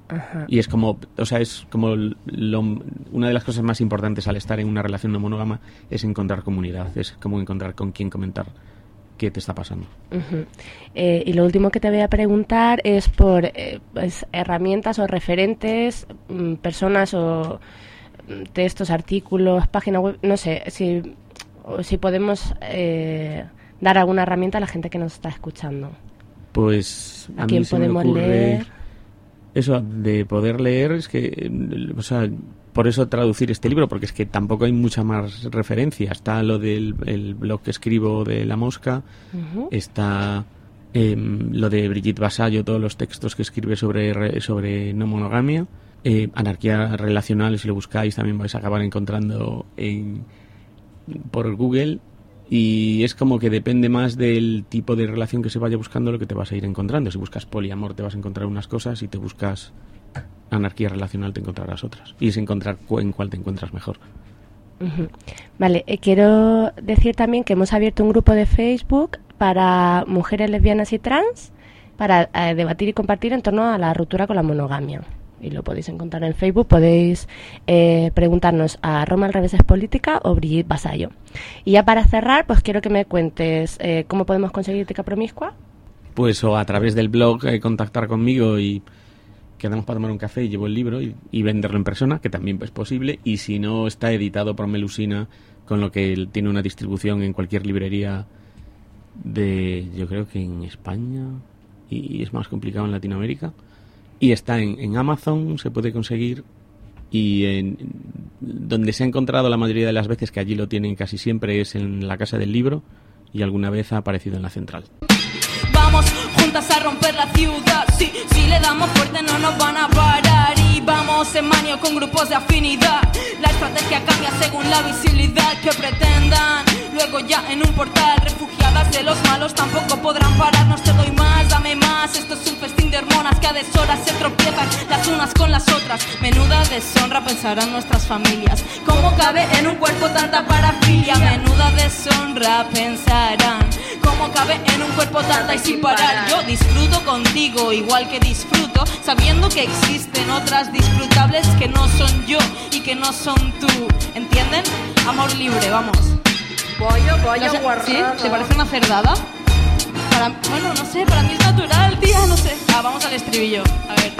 Ajá. Y es como, o sea, es como lo, una de las cosas más importantes al estar en una relación no monógama es encontrar comunidad, es como encontrar con quién comentar qué te está pasando. Uh-huh. Eh, y lo último que te voy a preguntar es por eh, pues, herramientas o referentes, mm, personas o mm, textos, artículos, página web, no sé, si, o si podemos eh, dar alguna herramienta a la gente que nos está escuchando. Pues a, ¿A quién mí se me podemos ocurre leer? Eso de poder leer, es que, o sea, por eso traducir este libro, porque es que tampoco hay mucha más referencia. Está lo del el blog que escribo de La Mosca, uh-huh. está eh, lo de Brigitte Vasallo, todos los textos que escribe sobre, sobre no monogamia, eh, anarquía relacional, si lo buscáis también vais a acabar encontrando en, por Google. Y es como que depende más del tipo de relación que se vaya buscando lo que te vas a ir encontrando. Si buscas poliamor te vas a encontrar unas cosas, si te buscas anarquía relacional te encontrarás otras. Y es encontrar cu- en cuál te encuentras mejor. Uh-huh. Vale, eh, quiero decir también que hemos abierto un grupo de Facebook para mujeres lesbianas y trans para eh, debatir y compartir en torno a la ruptura con la monogamia. Y lo podéis encontrar en Facebook, podéis eh, preguntarnos a Roma al revés es política o Brigitte Vasallo. Y ya para cerrar, pues quiero que me cuentes eh, cómo podemos conseguir Ética Promiscua. Pues o a través del blog eh, contactar conmigo y quedamos para tomar un café y llevo el libro y, y venderlo en persona, que también es posible. Y si no, está editado por Melusina, con lo que tiene una distribución en cualquier librería de, yo creo que en España, y, y es más complicado en Latinoamérica. Y está en, en Amazon, se puede conseguir, y en, donde se ha encontrado la mayoría de las veces, que allí lo tienen casi siempre, es en la Casa del Libro, y alguna vez ha aparecido en la Central. Vamos juntas a romper la ciudad, sí, si le damos fuerte no nos van a parar. Y vamos en manio con grupos de afinidad, la estrategia cambia según la visibilidad que pretendan. Luego ya en un portal, refugiadas de los malos tampoco podrán pararnos. Te doy más, dame más, esto es un festín de hormonas que a deshoras se tropiezan las unas con las otras. Menuda deshonra pensarán nuestras familias, ¿cómo cabe en un cuerpo tanta parafilia? Menuda deshonra pensarán, ¿cómo cabe en un cuerpo tanta y sin parar? Yo disfruto contigo igual que disfruto, sabiendo que existen otras disfrutables que no son yo y que no son tú, ¿entienden? Amor libre, vamos. Vaya, vaya No sé, guarrada. ¿sí? ¿Te parece una cerdada? Para, bueno, no sé, para mí es natural, tía, no sé. Ah, vamos al estribillo, a ver.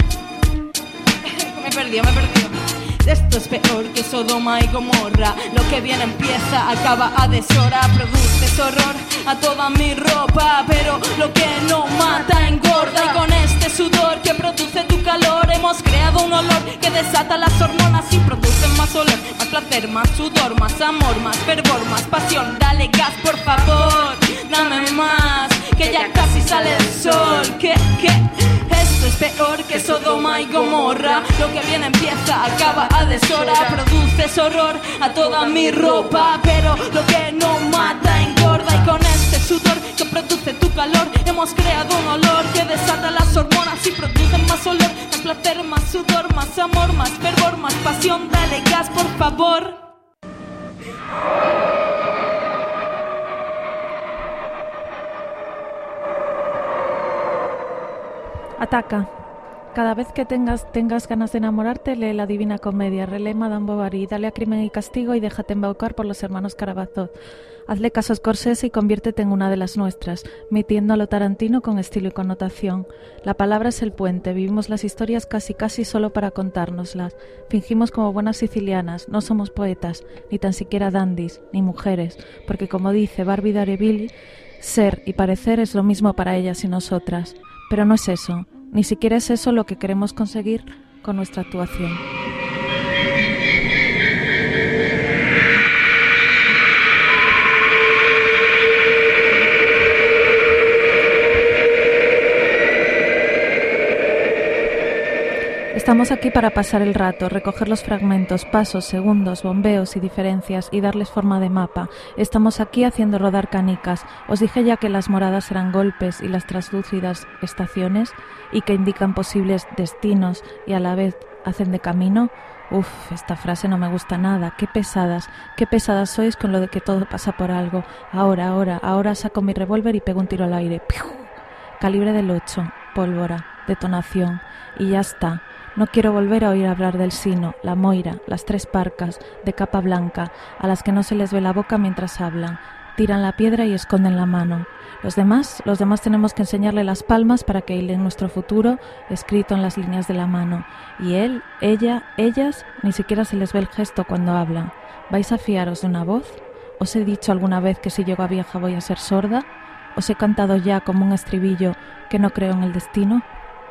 me he perdido, me he perdido. Esto es peor que Sodoma y Gomorra. Lo que bien empieza acaba a deshora. Produces horror a toda mi ropa, pero lo que no mata engorda. Y con este sudor que produce tu calor hemos creado un olor que desata las hormonas y produce más olor, más placer, más sudor, más amor, más fervor, más pasión. Dale gas, por favor, dame más, que ya casi sale el sol. ¿Qué? ¿Qué? Esto es peor que Sodoma y Gomorra. Lo que bien empieza acaba a deshora. Produces horror a toda mi ropa, pero lo que no mata engorda. Y con este sudor que produce tu calor hemos creado un olor que desata las hormonas y produce más olor, más placer, más sudor, más amor, más fervor, más pasión. Dale gas, por favor. Ataca. Cada vez que tengas, tengas ganas de enamorarte, lee la Divina Comedia, relee Madame Bovary, dale a Crimen y Castigo y déjate embaucar por los hermanos Karamazov. Hazle caso a Scorsese y conviértete en una de las nuestras, metiendo a lo Tarantino con estilo y connotación. La palabra es el puente, vivimos las historias casi casi solo para contárnoslas. Fingimos como buenas sicilianas, no somos poetas, ni tan siquiera dandis, ni mujeres, porque como dice Barbie D'Aurevilly, ser y parecer es lo mismo para ellas y nosotras. Pero no es eso, ni siquiera es eso lo que queremos conseguir con nuestra actuación. Estamos aquí para pasar el rato, recoger los fragmentos, pasos, segundos, bombeos y diferencias y darles forma de mapa. Estamos aquí haciendo rodar canicas. Os dije ya que las moradas eran golpes y las translúcidas estaciones y que indican posibles destinos y a la vez hacen de camino. Uf, esta frase no me gusta nada. Qué pesadas, qué pesadas sois con lo de que todo pasa por algo. Ahora, ahora, ahora saco mi revólver y pego un tiro al aire. ¡Piu! Calibre del ocho, pólvora, detonación y ya está. No quiero volver a oír hablar del Sino, la Moira, las tres parcas, de capa blanca, a las que no se les ve la boca mientras hablan. Tiran la piedra y esconden la mano. Los demás, los demás tenemos que enseñarle las palmas para que hilen nuestro futuro escrito en las líneas de la mano. Y él, ella, ellas, ni siquiera se les ve el gesto cuando hablan. ¿Vais a fiaros de una voz? ¿Os he dicho alguna vez que si llego a vieja voy a ser sorda? ¿Os he cantado ya como un estribillo que no creo en el destino?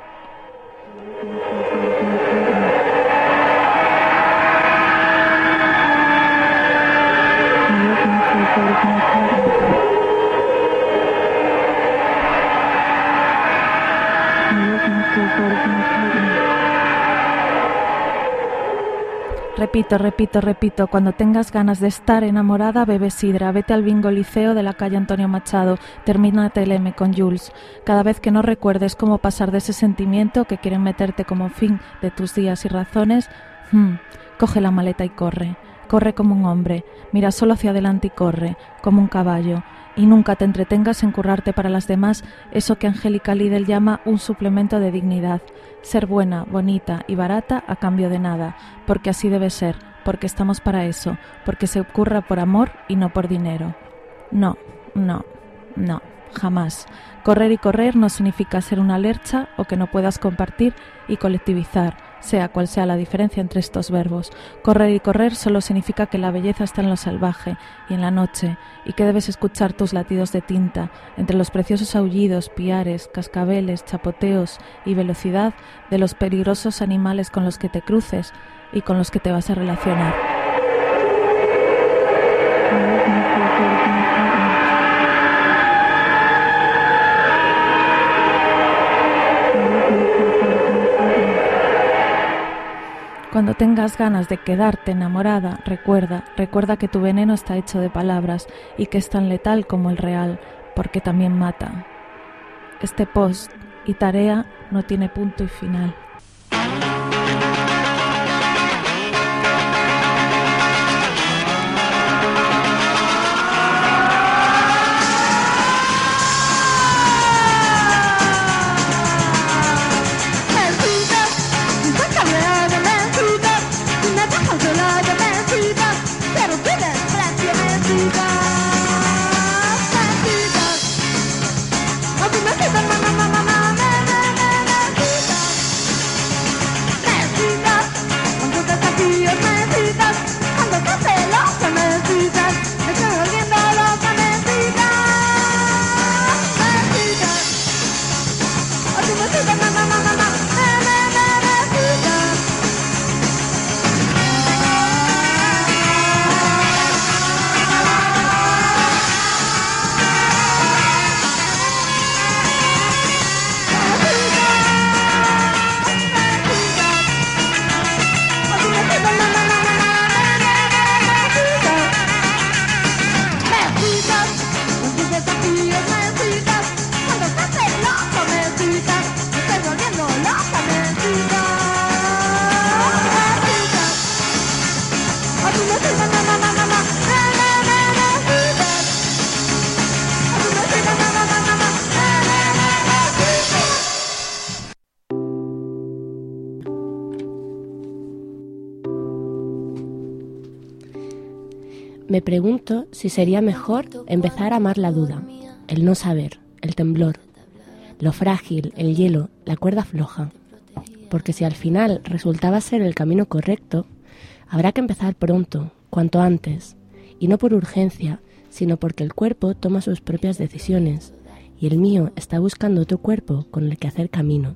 Repito, repito, repito, cuando tengas ganas de estar enamorada, bebe sidra, vete al bingo liceo de la calle Antonio Machado, termínate el M con Jules. Cada vez que no recuerdes cómo pasar de ese sentimiento que quieren meterte como fin de tus días y razones, hmm, coge la maleta y corre. Corre como un hombre, mira solo hacia adelante y corre, como un caballo. Y nunca te entretengas en currarte para las demás eso que Angélica Lidl llama un suplemento de dignidad. Ser buena, bonita y barata a cambio de nada, porque así debe ser, porque estamos para eso, porque se ocurra por amor y no por dinero. No, no, no, jamás. Correr y correr no significa ser una lercha o que no puedas compartir y colectivizar, sea cual sea la diferencia entre estos verbos. Correr y correr solo significa que la belleza está en lo salvaje y en la noche, y que debes escuchar tus latidos de tinta, entre los preciosos aullidos, piares, cascabeles, chapoteos y velocidad de los peligrosos animales con los que te cruces y con los que te vas a relacionar. Cuando tengas ganas de quedarte enamorada, recuerda, recuerda que tu veneno está hecho de palabras y que es tan letal como el real, porque también mata. Este post y tarea no tiene punto y final. Me pregunto si sería mejor empezar a amar la duda, el no saber, el temblor, lo frágil, el hielo, la cuerda floja. Porque si al final resultaba ser el camino correcto, habrá que empezar pronto, cuanto antes, y no por urgencia, sino porque el cuerpo toma sus propias decisiones, y el mío está buscando otro cuerpo con el que hacer camino.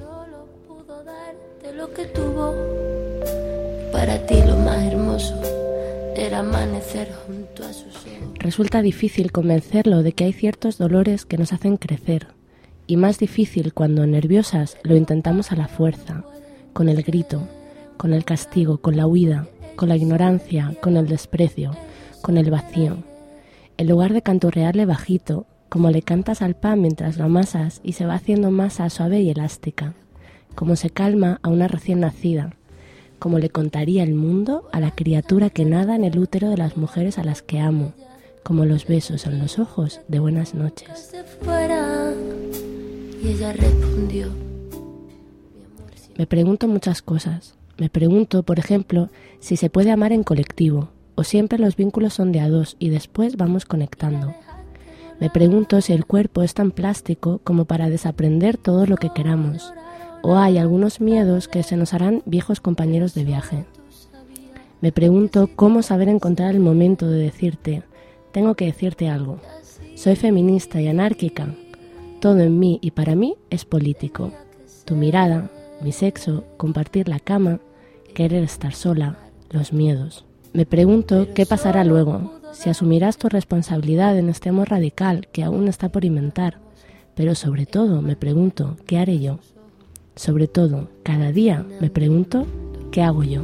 De lo que tuvo, para ti lo más hermoso era amanecer junto a sus ojos. Resulta difícil convencerlo de que hay ciertos dolores que nos hacen crecer, y más difícil cuando, nerviosas, lo intentamos a la fuerza, con el grito, con el castigo, con la huida, con la ignorancia, con el desprecio, con el vacío. En lugar de canturrearle bajito, como le cantas al pan mientras lo amasas y se va haciendo masa suave y elástica, como se calma a una recién nacida, como le contaría el mundo a la criatura que nada en el útero de las mujeres a las que amo, como los besos en los ojos de buenas noches. Se fuera, y ella respondió. Me pregunto muchas cosas. Me pregunto, por ejemplo, si se puede amar en colectivo, o siempre los vínculos son de a dos y después vamos conectando. Me pregunto si el cuerpo es tan plástico como para desaprender todo lo que queramos, o hay algunos miedos que se nos harán viejos compañeros de viaje. Me pregunto cómo saber encontrar el momento de decirte, tengo que decirte algo. Soy feminista y anárquica. Todo en mí y para mí es político. Tu mirada, mi sexo, compartir la cama, querer estar sola, los miedos. Me pregunto qué pasará luego, si asumirás tu responsabilidad en este amor radical que aún está por inventar. Pero sobre todo me pregunto, ¿qué haré yo? Sobre todo, cada día me pregunto, ¿qué hago yo?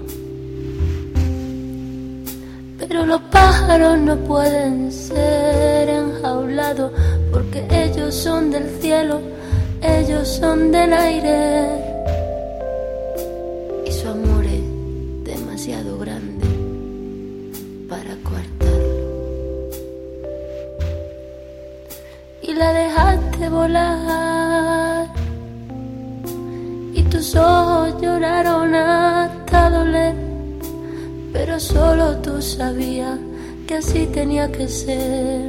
Pero los pájaros no pueden ser enjaulados porque ellos son del cielo, ellos son del aire. Y su amor es demasiado grande para coartarlo. Y la dejaste volar y tus ojos lloraron hasta doler. Pero solo tú sabías que así tenía que ser.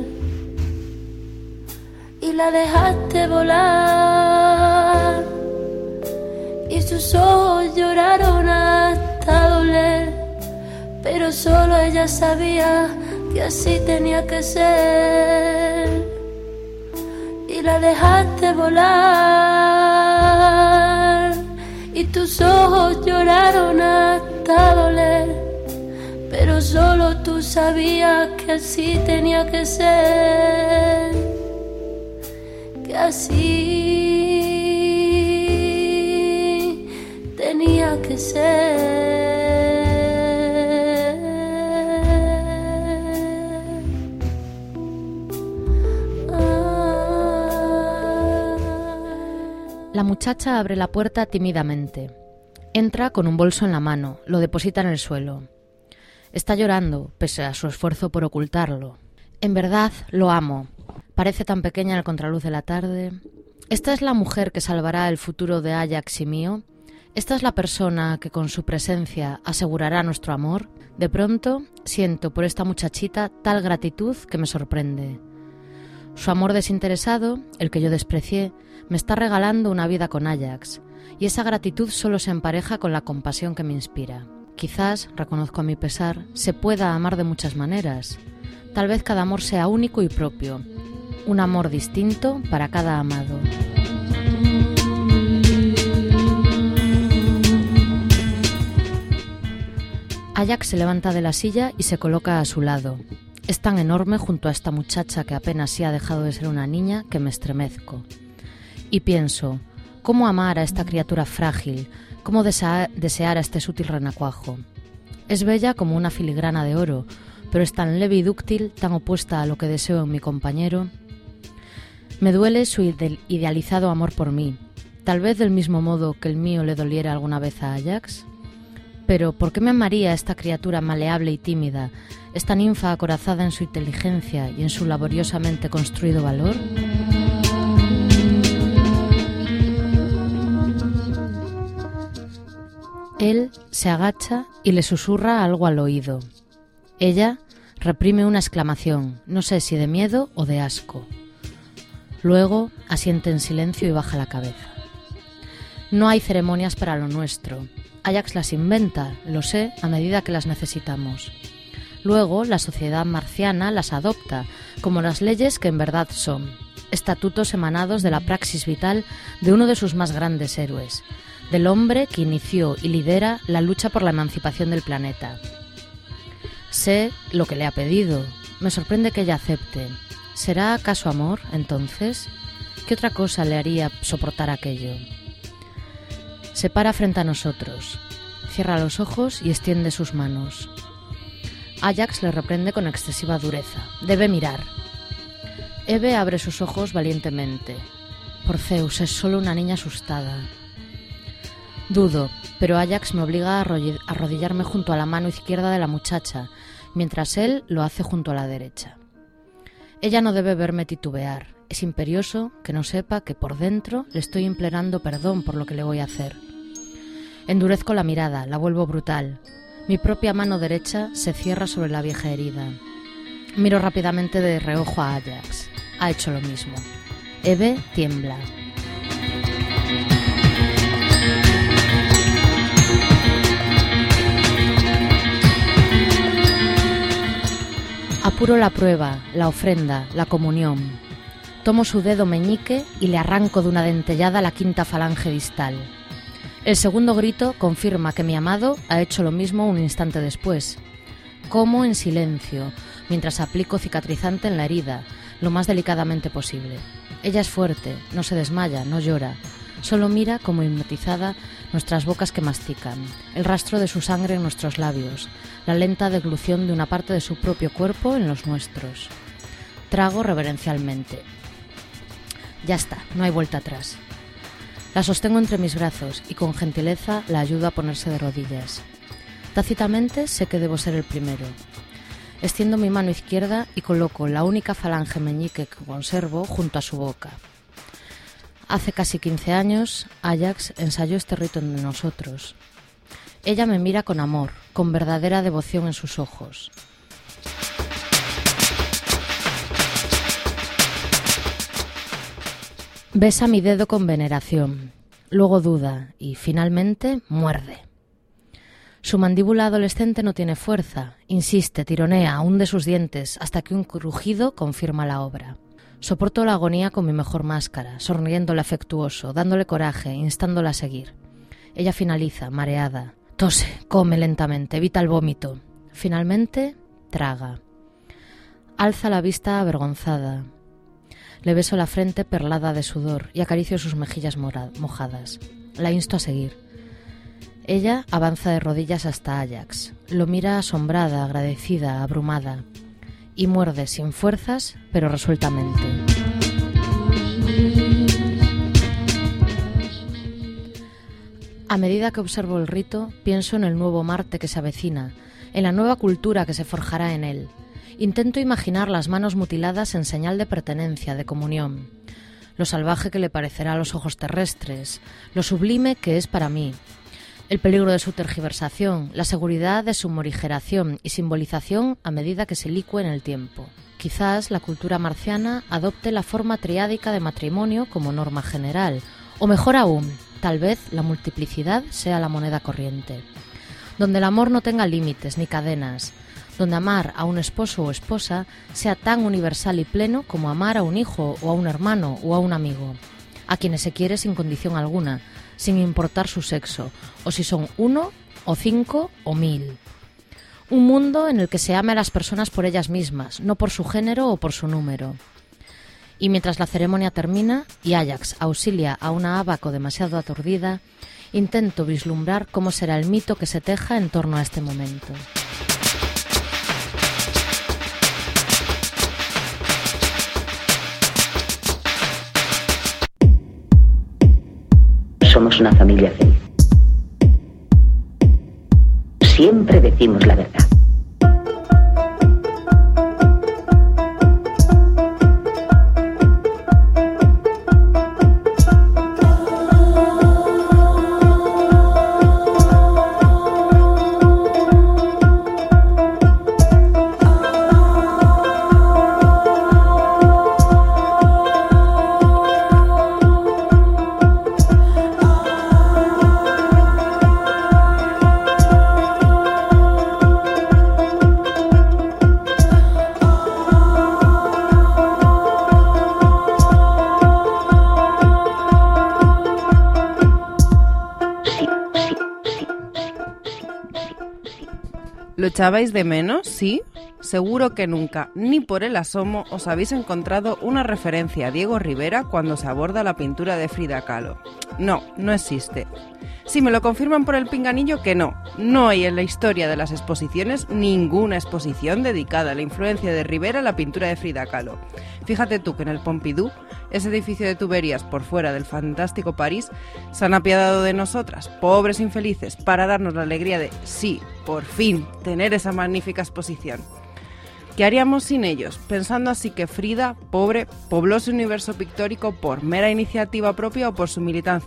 Y la dejaste volar y sus ojos lloraron hasta doler. Pero solo ella sabía que así tenía que ser. Y la dejaste volar y tus ojos lloraron hasta doler. Pero solo tú sabías que así tenía que ser, que así tenía que ser. La muchacha abre la puerta tímidamente. Entra con un bolso en la mano, lo deposita en el suelo. Está llorando, pese a su esfuerzo por ocultarlo. En verdad, lo amo. Parece tan pequeña en el contraluz de la tarde. Esta es la mujer que salvará el futuro de Ajax y mío. Esta es la persona que con su presencia asegurará nuestro amor. De pronto, siento por esta muchachita tal gratitud que me sorprende. Su amor desinteresado, el que yo desprecié, me está regalando una vida con Ajax. Y esa gratitud solo se empareja con la compasión que me inspira. Quizás, reconozco a mi pesar, se pueda amar de muchas maneras. Tal vez cada amor sea único y propio. Un amor distinto para cada amado. Ajax se levanta de la silla y se coloca a su lado. Es tan enorme junto a esta muchacha que apenas sí ha dejado de ser una niña que me estremezco. Y pienso, ¿cómo amar a esta criatura frágil? ¿Cómo desa- desear a este sutil renacuajo? Es bella como una filigrana de oro, pero es tan leve y dúctil, tan opuesta a lo que deseo en mi compañero. Me duele su ide- idealizado amor por mí, tal vez del mismo modo que el mío le doliera alguna vez a Ajax. Pero ¿por qué me amaría esta criatura maleable y tímida, esta ninfa acorazada en su inteligencia y en su laboriosamente construido valor? Él se agacha y le susurra algo al oído. Ella reprime una exclamación, no sé si de miedo o de asco. Luego asiente en silencio y baja la cabeza. No hay ceremonias para lo nuestro. Ajax las inventa, lo sé, a medida que las necesitamos. Luego la sociedad marciana las adopta, como las leyes que en verdad son, estatutos emanados de la praxis vital de uno de sus más grandes héroes, del hombre que inició y lidera la lucha por la emancipación del planeta. Sé lo que le ha pedido. Me sorprende que ella acepte. ¿Será acaso amor, entonces? ¿Qué otra cosa le haría soportar aquello? Se para frente a nosotros. Cierra los ojos y extiende sus manos. Ajax le reprende con excesiva dureza. Debe mirar. Eve abre sus ojos valientemente. Por Zeus, es solo una niña asustada. Dudo, pero Ajax me obliga a arrodillarme junto a la mano izquierda de la muchacha, mientras él lo hace junto a la derecha. Ella no debe verme titubear. Es imperioso que no sepa que por dentro le estoy implorando perdón por lo que le voy a hacer. Endurezco la mirada, la vuelvo brutal. Mi propia mano derecha se cierra sobre la vieja herida. Miro rápidamente de reojo a Ajax. Ha hecho lo mismo. Eve tiembla. Apuro la prueba, la ofrenda, la comunión. Tomo su dedo meñique y le arranco de una dentellada la quinta falange distal. El segundo grito confirma que mi amado ha hecho lo mismo un instante después. Como en silencio, mientras aplico cicatrizante en la herida, lo más delicadamente posible. Ella es fuerte, no se desmaya, no llora. Solo mira como hipnotizada nuestras bocas que mastican, el rastro de su sangre en nuestros labios, la lenta deglución de una parte de su propio cuerpo en los nuestros. Trago reverencialmente. Ya está, no hay vuelta atrás. La sostengo entre mis brazos y con gentileza la ayudo a ponerse de rodillas. Tácitamente sé que debo ser el primero. Extiendo mi mano izquierda y coloco la única falange meñique que conservo junto a su boca. Hace casi quince años, Ajax ensayó este rito en nosotros. Ella me mira con amor, con verdadera devoción en sus ojos. Besa mi dedo con veneración, luego duda y, finalmente, muerde. Su mandíbula adolescente no tiene fuerza, insiste, tironea, hunde sus dientes, hasta que un crujido confirma la obra. Soporto la agonía con mi mejor máscara, sonriéndole afectuoso, dándole coraje, instándola a seguir. Ella finaliza, mareada. Tose, come lentamente, evita el vómito. Finalmente, traga. Alza la vista avergonzada. Le beso la frente perlada de sudor y acaricio sus mejillas mojadas. La insto a seguir. Ella avanza de rodillas hasta Ajax. Lo mira asombrada, agradecida, abrumada. Y muerde sin fuerzas, pero resueltamente. A medida que observo el rito, pienso en el nuevo Marte que se avecina, en la nueva cultura que se forjará en él. Intento imaginar las manos mutiladas en señal de pertenencia, de comunión. Lo salvaje que le parecerá a los ojos terrestres, lo sublime que es para mí. El peligro de su tergiversación, la seguridad de su morigeración y simbolización a medida que se licúe en el tiempo. Quizás la cultura marciana adopte la forma triádica de matrimonio como norma general, o mejor aún, tal vez la multiplicidad sea la moneda corriente. Donde el amor no tenga límites ni cadenas, donde amar a un esposo o esposa sea tan universal y pleno como amar a un hijo o a un hermano o a un amigo, a quienes se quiere sin condición alguna, sin importar su sexo, o si son uno, o cinco, o mil. Un mundo en el que se ame a las personas por ellas mismas, no por su género o por su número. Y mientras la ceremonia termina y Ajax auxilia a una abaco demasiado aturdida, intento vislumbrar cómo será el mito que se teja en torno a este momento. Somos una familia feliz. Siempre decimos la verdad. ¿Lo echabais de menos? ¿Sí? Seguro que nunca, ni por el asomo, os habéis encontrado una referencia a Diego Rivera cuando se aborda la pintura de Frida Kahlo. No, no existe. Si me lo confirman por el pinganillo que no, no hay en la historia de las exposiciones ninguna exposición dedicada a la influencia de Rivera en la pintura de Frida Kahlo. Fíjate tú que en el Pompidou, ese edificio de tuberías por fuera del fantástico París, se han apiadado de nosotras, pobres infelices, para darnos la alegría de, sí, por fin, tener esa magnífica exposición. ¿Qué haríamos sin ellos? Pensando así que Frida, pobre, pobló su universo pictórico por mera iniciativa propia o por su militancia,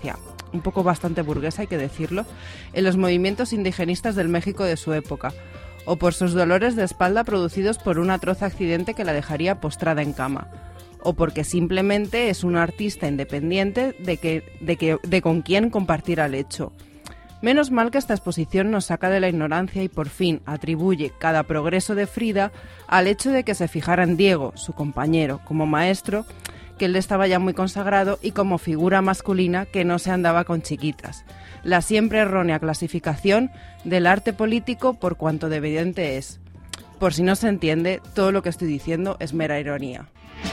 un poco bastante burguesa, hay que decirlo, en los movimientos indigenistas del México de su época, o por sus dolores de espalda producidos por un atroz accidente que la dejaría postrada en cama, o porque simplemente es un artista independiente de, que, de, que, de con quien compartir el hecho. Menos mal que esta exposición nos saca de la ignorancia y por fin atribuye cada progreso de Frida al hecho de que se fijara en Diego, su compañero, como maestro, que él estaba ya muy consagrado, y como figura masculina que no se andaba con chiquitas. La siempre errónea clasificación del arte político por cuanto de evidente es. Por si no se entiende, todo lo que estoy diciendo es mera ironía.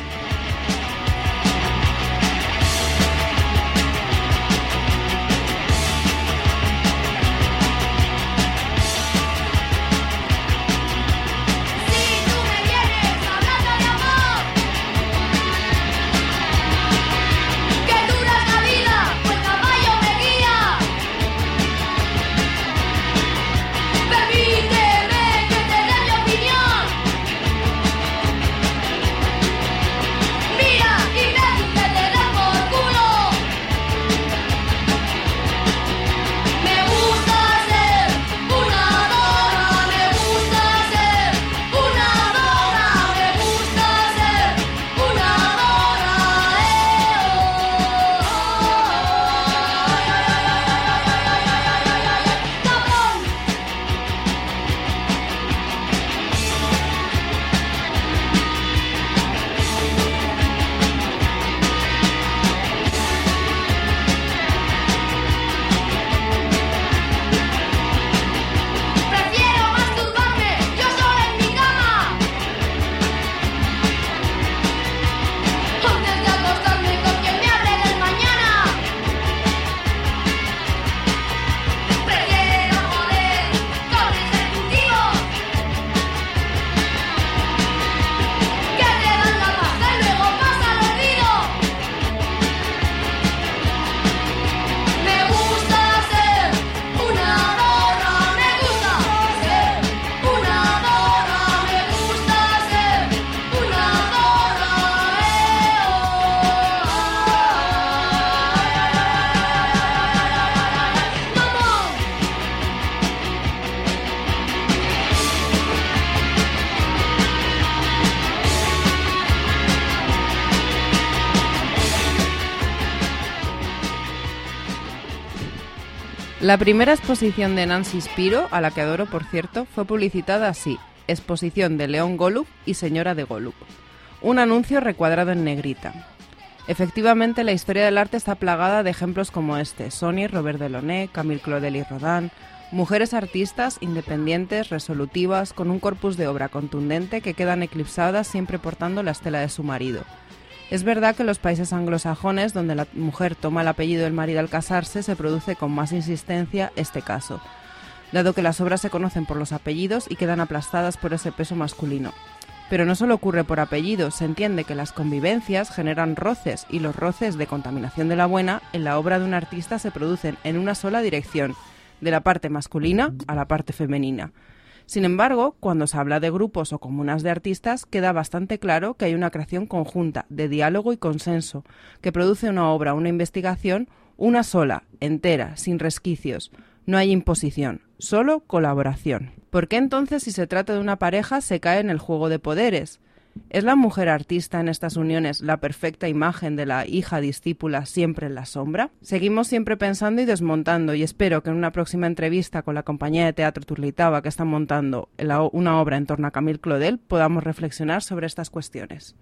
La primera exposición de Nancy Spiro, a la que adoro por cierto, fue publicitada así: Exposición de León Golub y Señora de Golub. Un anuncio recuadrado en negrita. Efectivamente, la historia del arte está plagada de ejemplos como este: Sonia, Robert Delaunay, Camille Claudel y Rodin, mujeres artistas independientes, resolutivas, con un corpus de obra contundente que quedan eclipsadas siempre portando la estela de su marido. Es verdad que en los países anglosajones, donde la mujer toma el apellido del marido al casarse, se produce con más insistencia este caso, dado que las obras se conocen por los apellidos y quedan aplastadas por ese peso masculino. Pero no solo ocurre por apellidos, se entiende que las convivencias generan roces, y los roces de contaminación de la buena en la obra de un artista se producen en una sola dirección, de la parte masculina a la parte femenina. Sin embargo, cuando se habla de grupos o comunas de artistas, queda bastante claro que hay una creación conjunta, de diálogo y consenso, que produce una obra, una investigación, una sola, entera, sin resquicios. No hay imposición, solo colaboración. ¿Por qué entonces, si se trata de una pareja, se cae en el juego de poderes? ¿Es la mujer artista en estas uniones la perfecta imagen de la hija discípula siempre en la sombra? Seguimos siempre pensando y desmontando, y espero que en una próxima entrevista con la compañía de teatro Turlitava, que está montando una obra en torno a Camille Claudel, podamos reflexionar sobre estas cuestiones.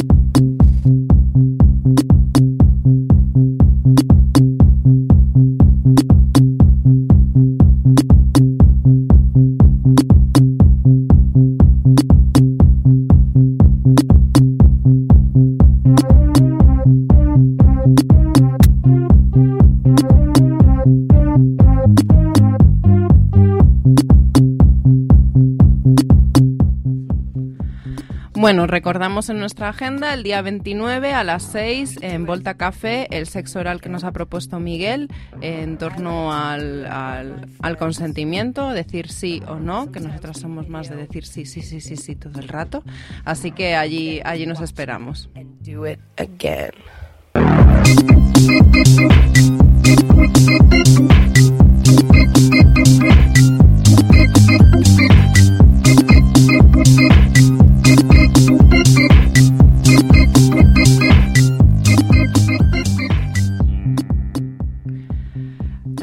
Bueno, recordamos en nuestra agenda el día veintinueve a las seis en Volta Café el sexo oral que nos ha propuesto Miguel en torno al, al, al consentimiento, decir sí o no, que nosotras somos más de decir sí, sí, sí, sí, sí todo el rato. Así que allí, allí nos esperamos. Do it again.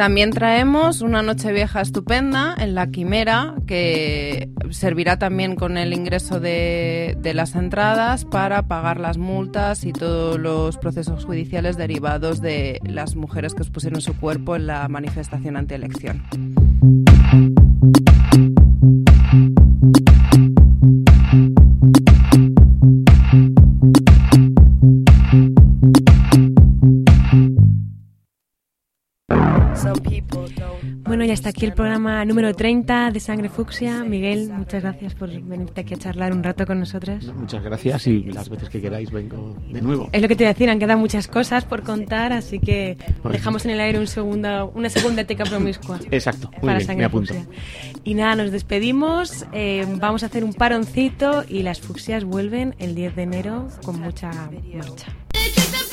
También traemos una Nochevieja estupenda en La Quimera, que servirá también con el ingreso de, de las entradas para pagar las multas y todos los procesos judiciales derivados de las mujeres que expusieron su cuerpo en la manifestación antielección. Bueno, y hasta aquí el programa número treinta de Sangre Fucsia. Miguel, muchas gracias por venirte aquí a charlar un rato con nosotros. Muchas gracias y las veces que queráis vengo de nuevo. Es lo que te iba a decir, han quedado muchas cosas por contar, así que dejamos en el aire un segunda, una segunda teca promiscua. Exacto, muy para bien, Sangre me apunto. Fucsia. Y nada, nos despedimos, eh, vamos a hacer un paroncito y las fucsias vuelven el diez de enero con mucha marcha.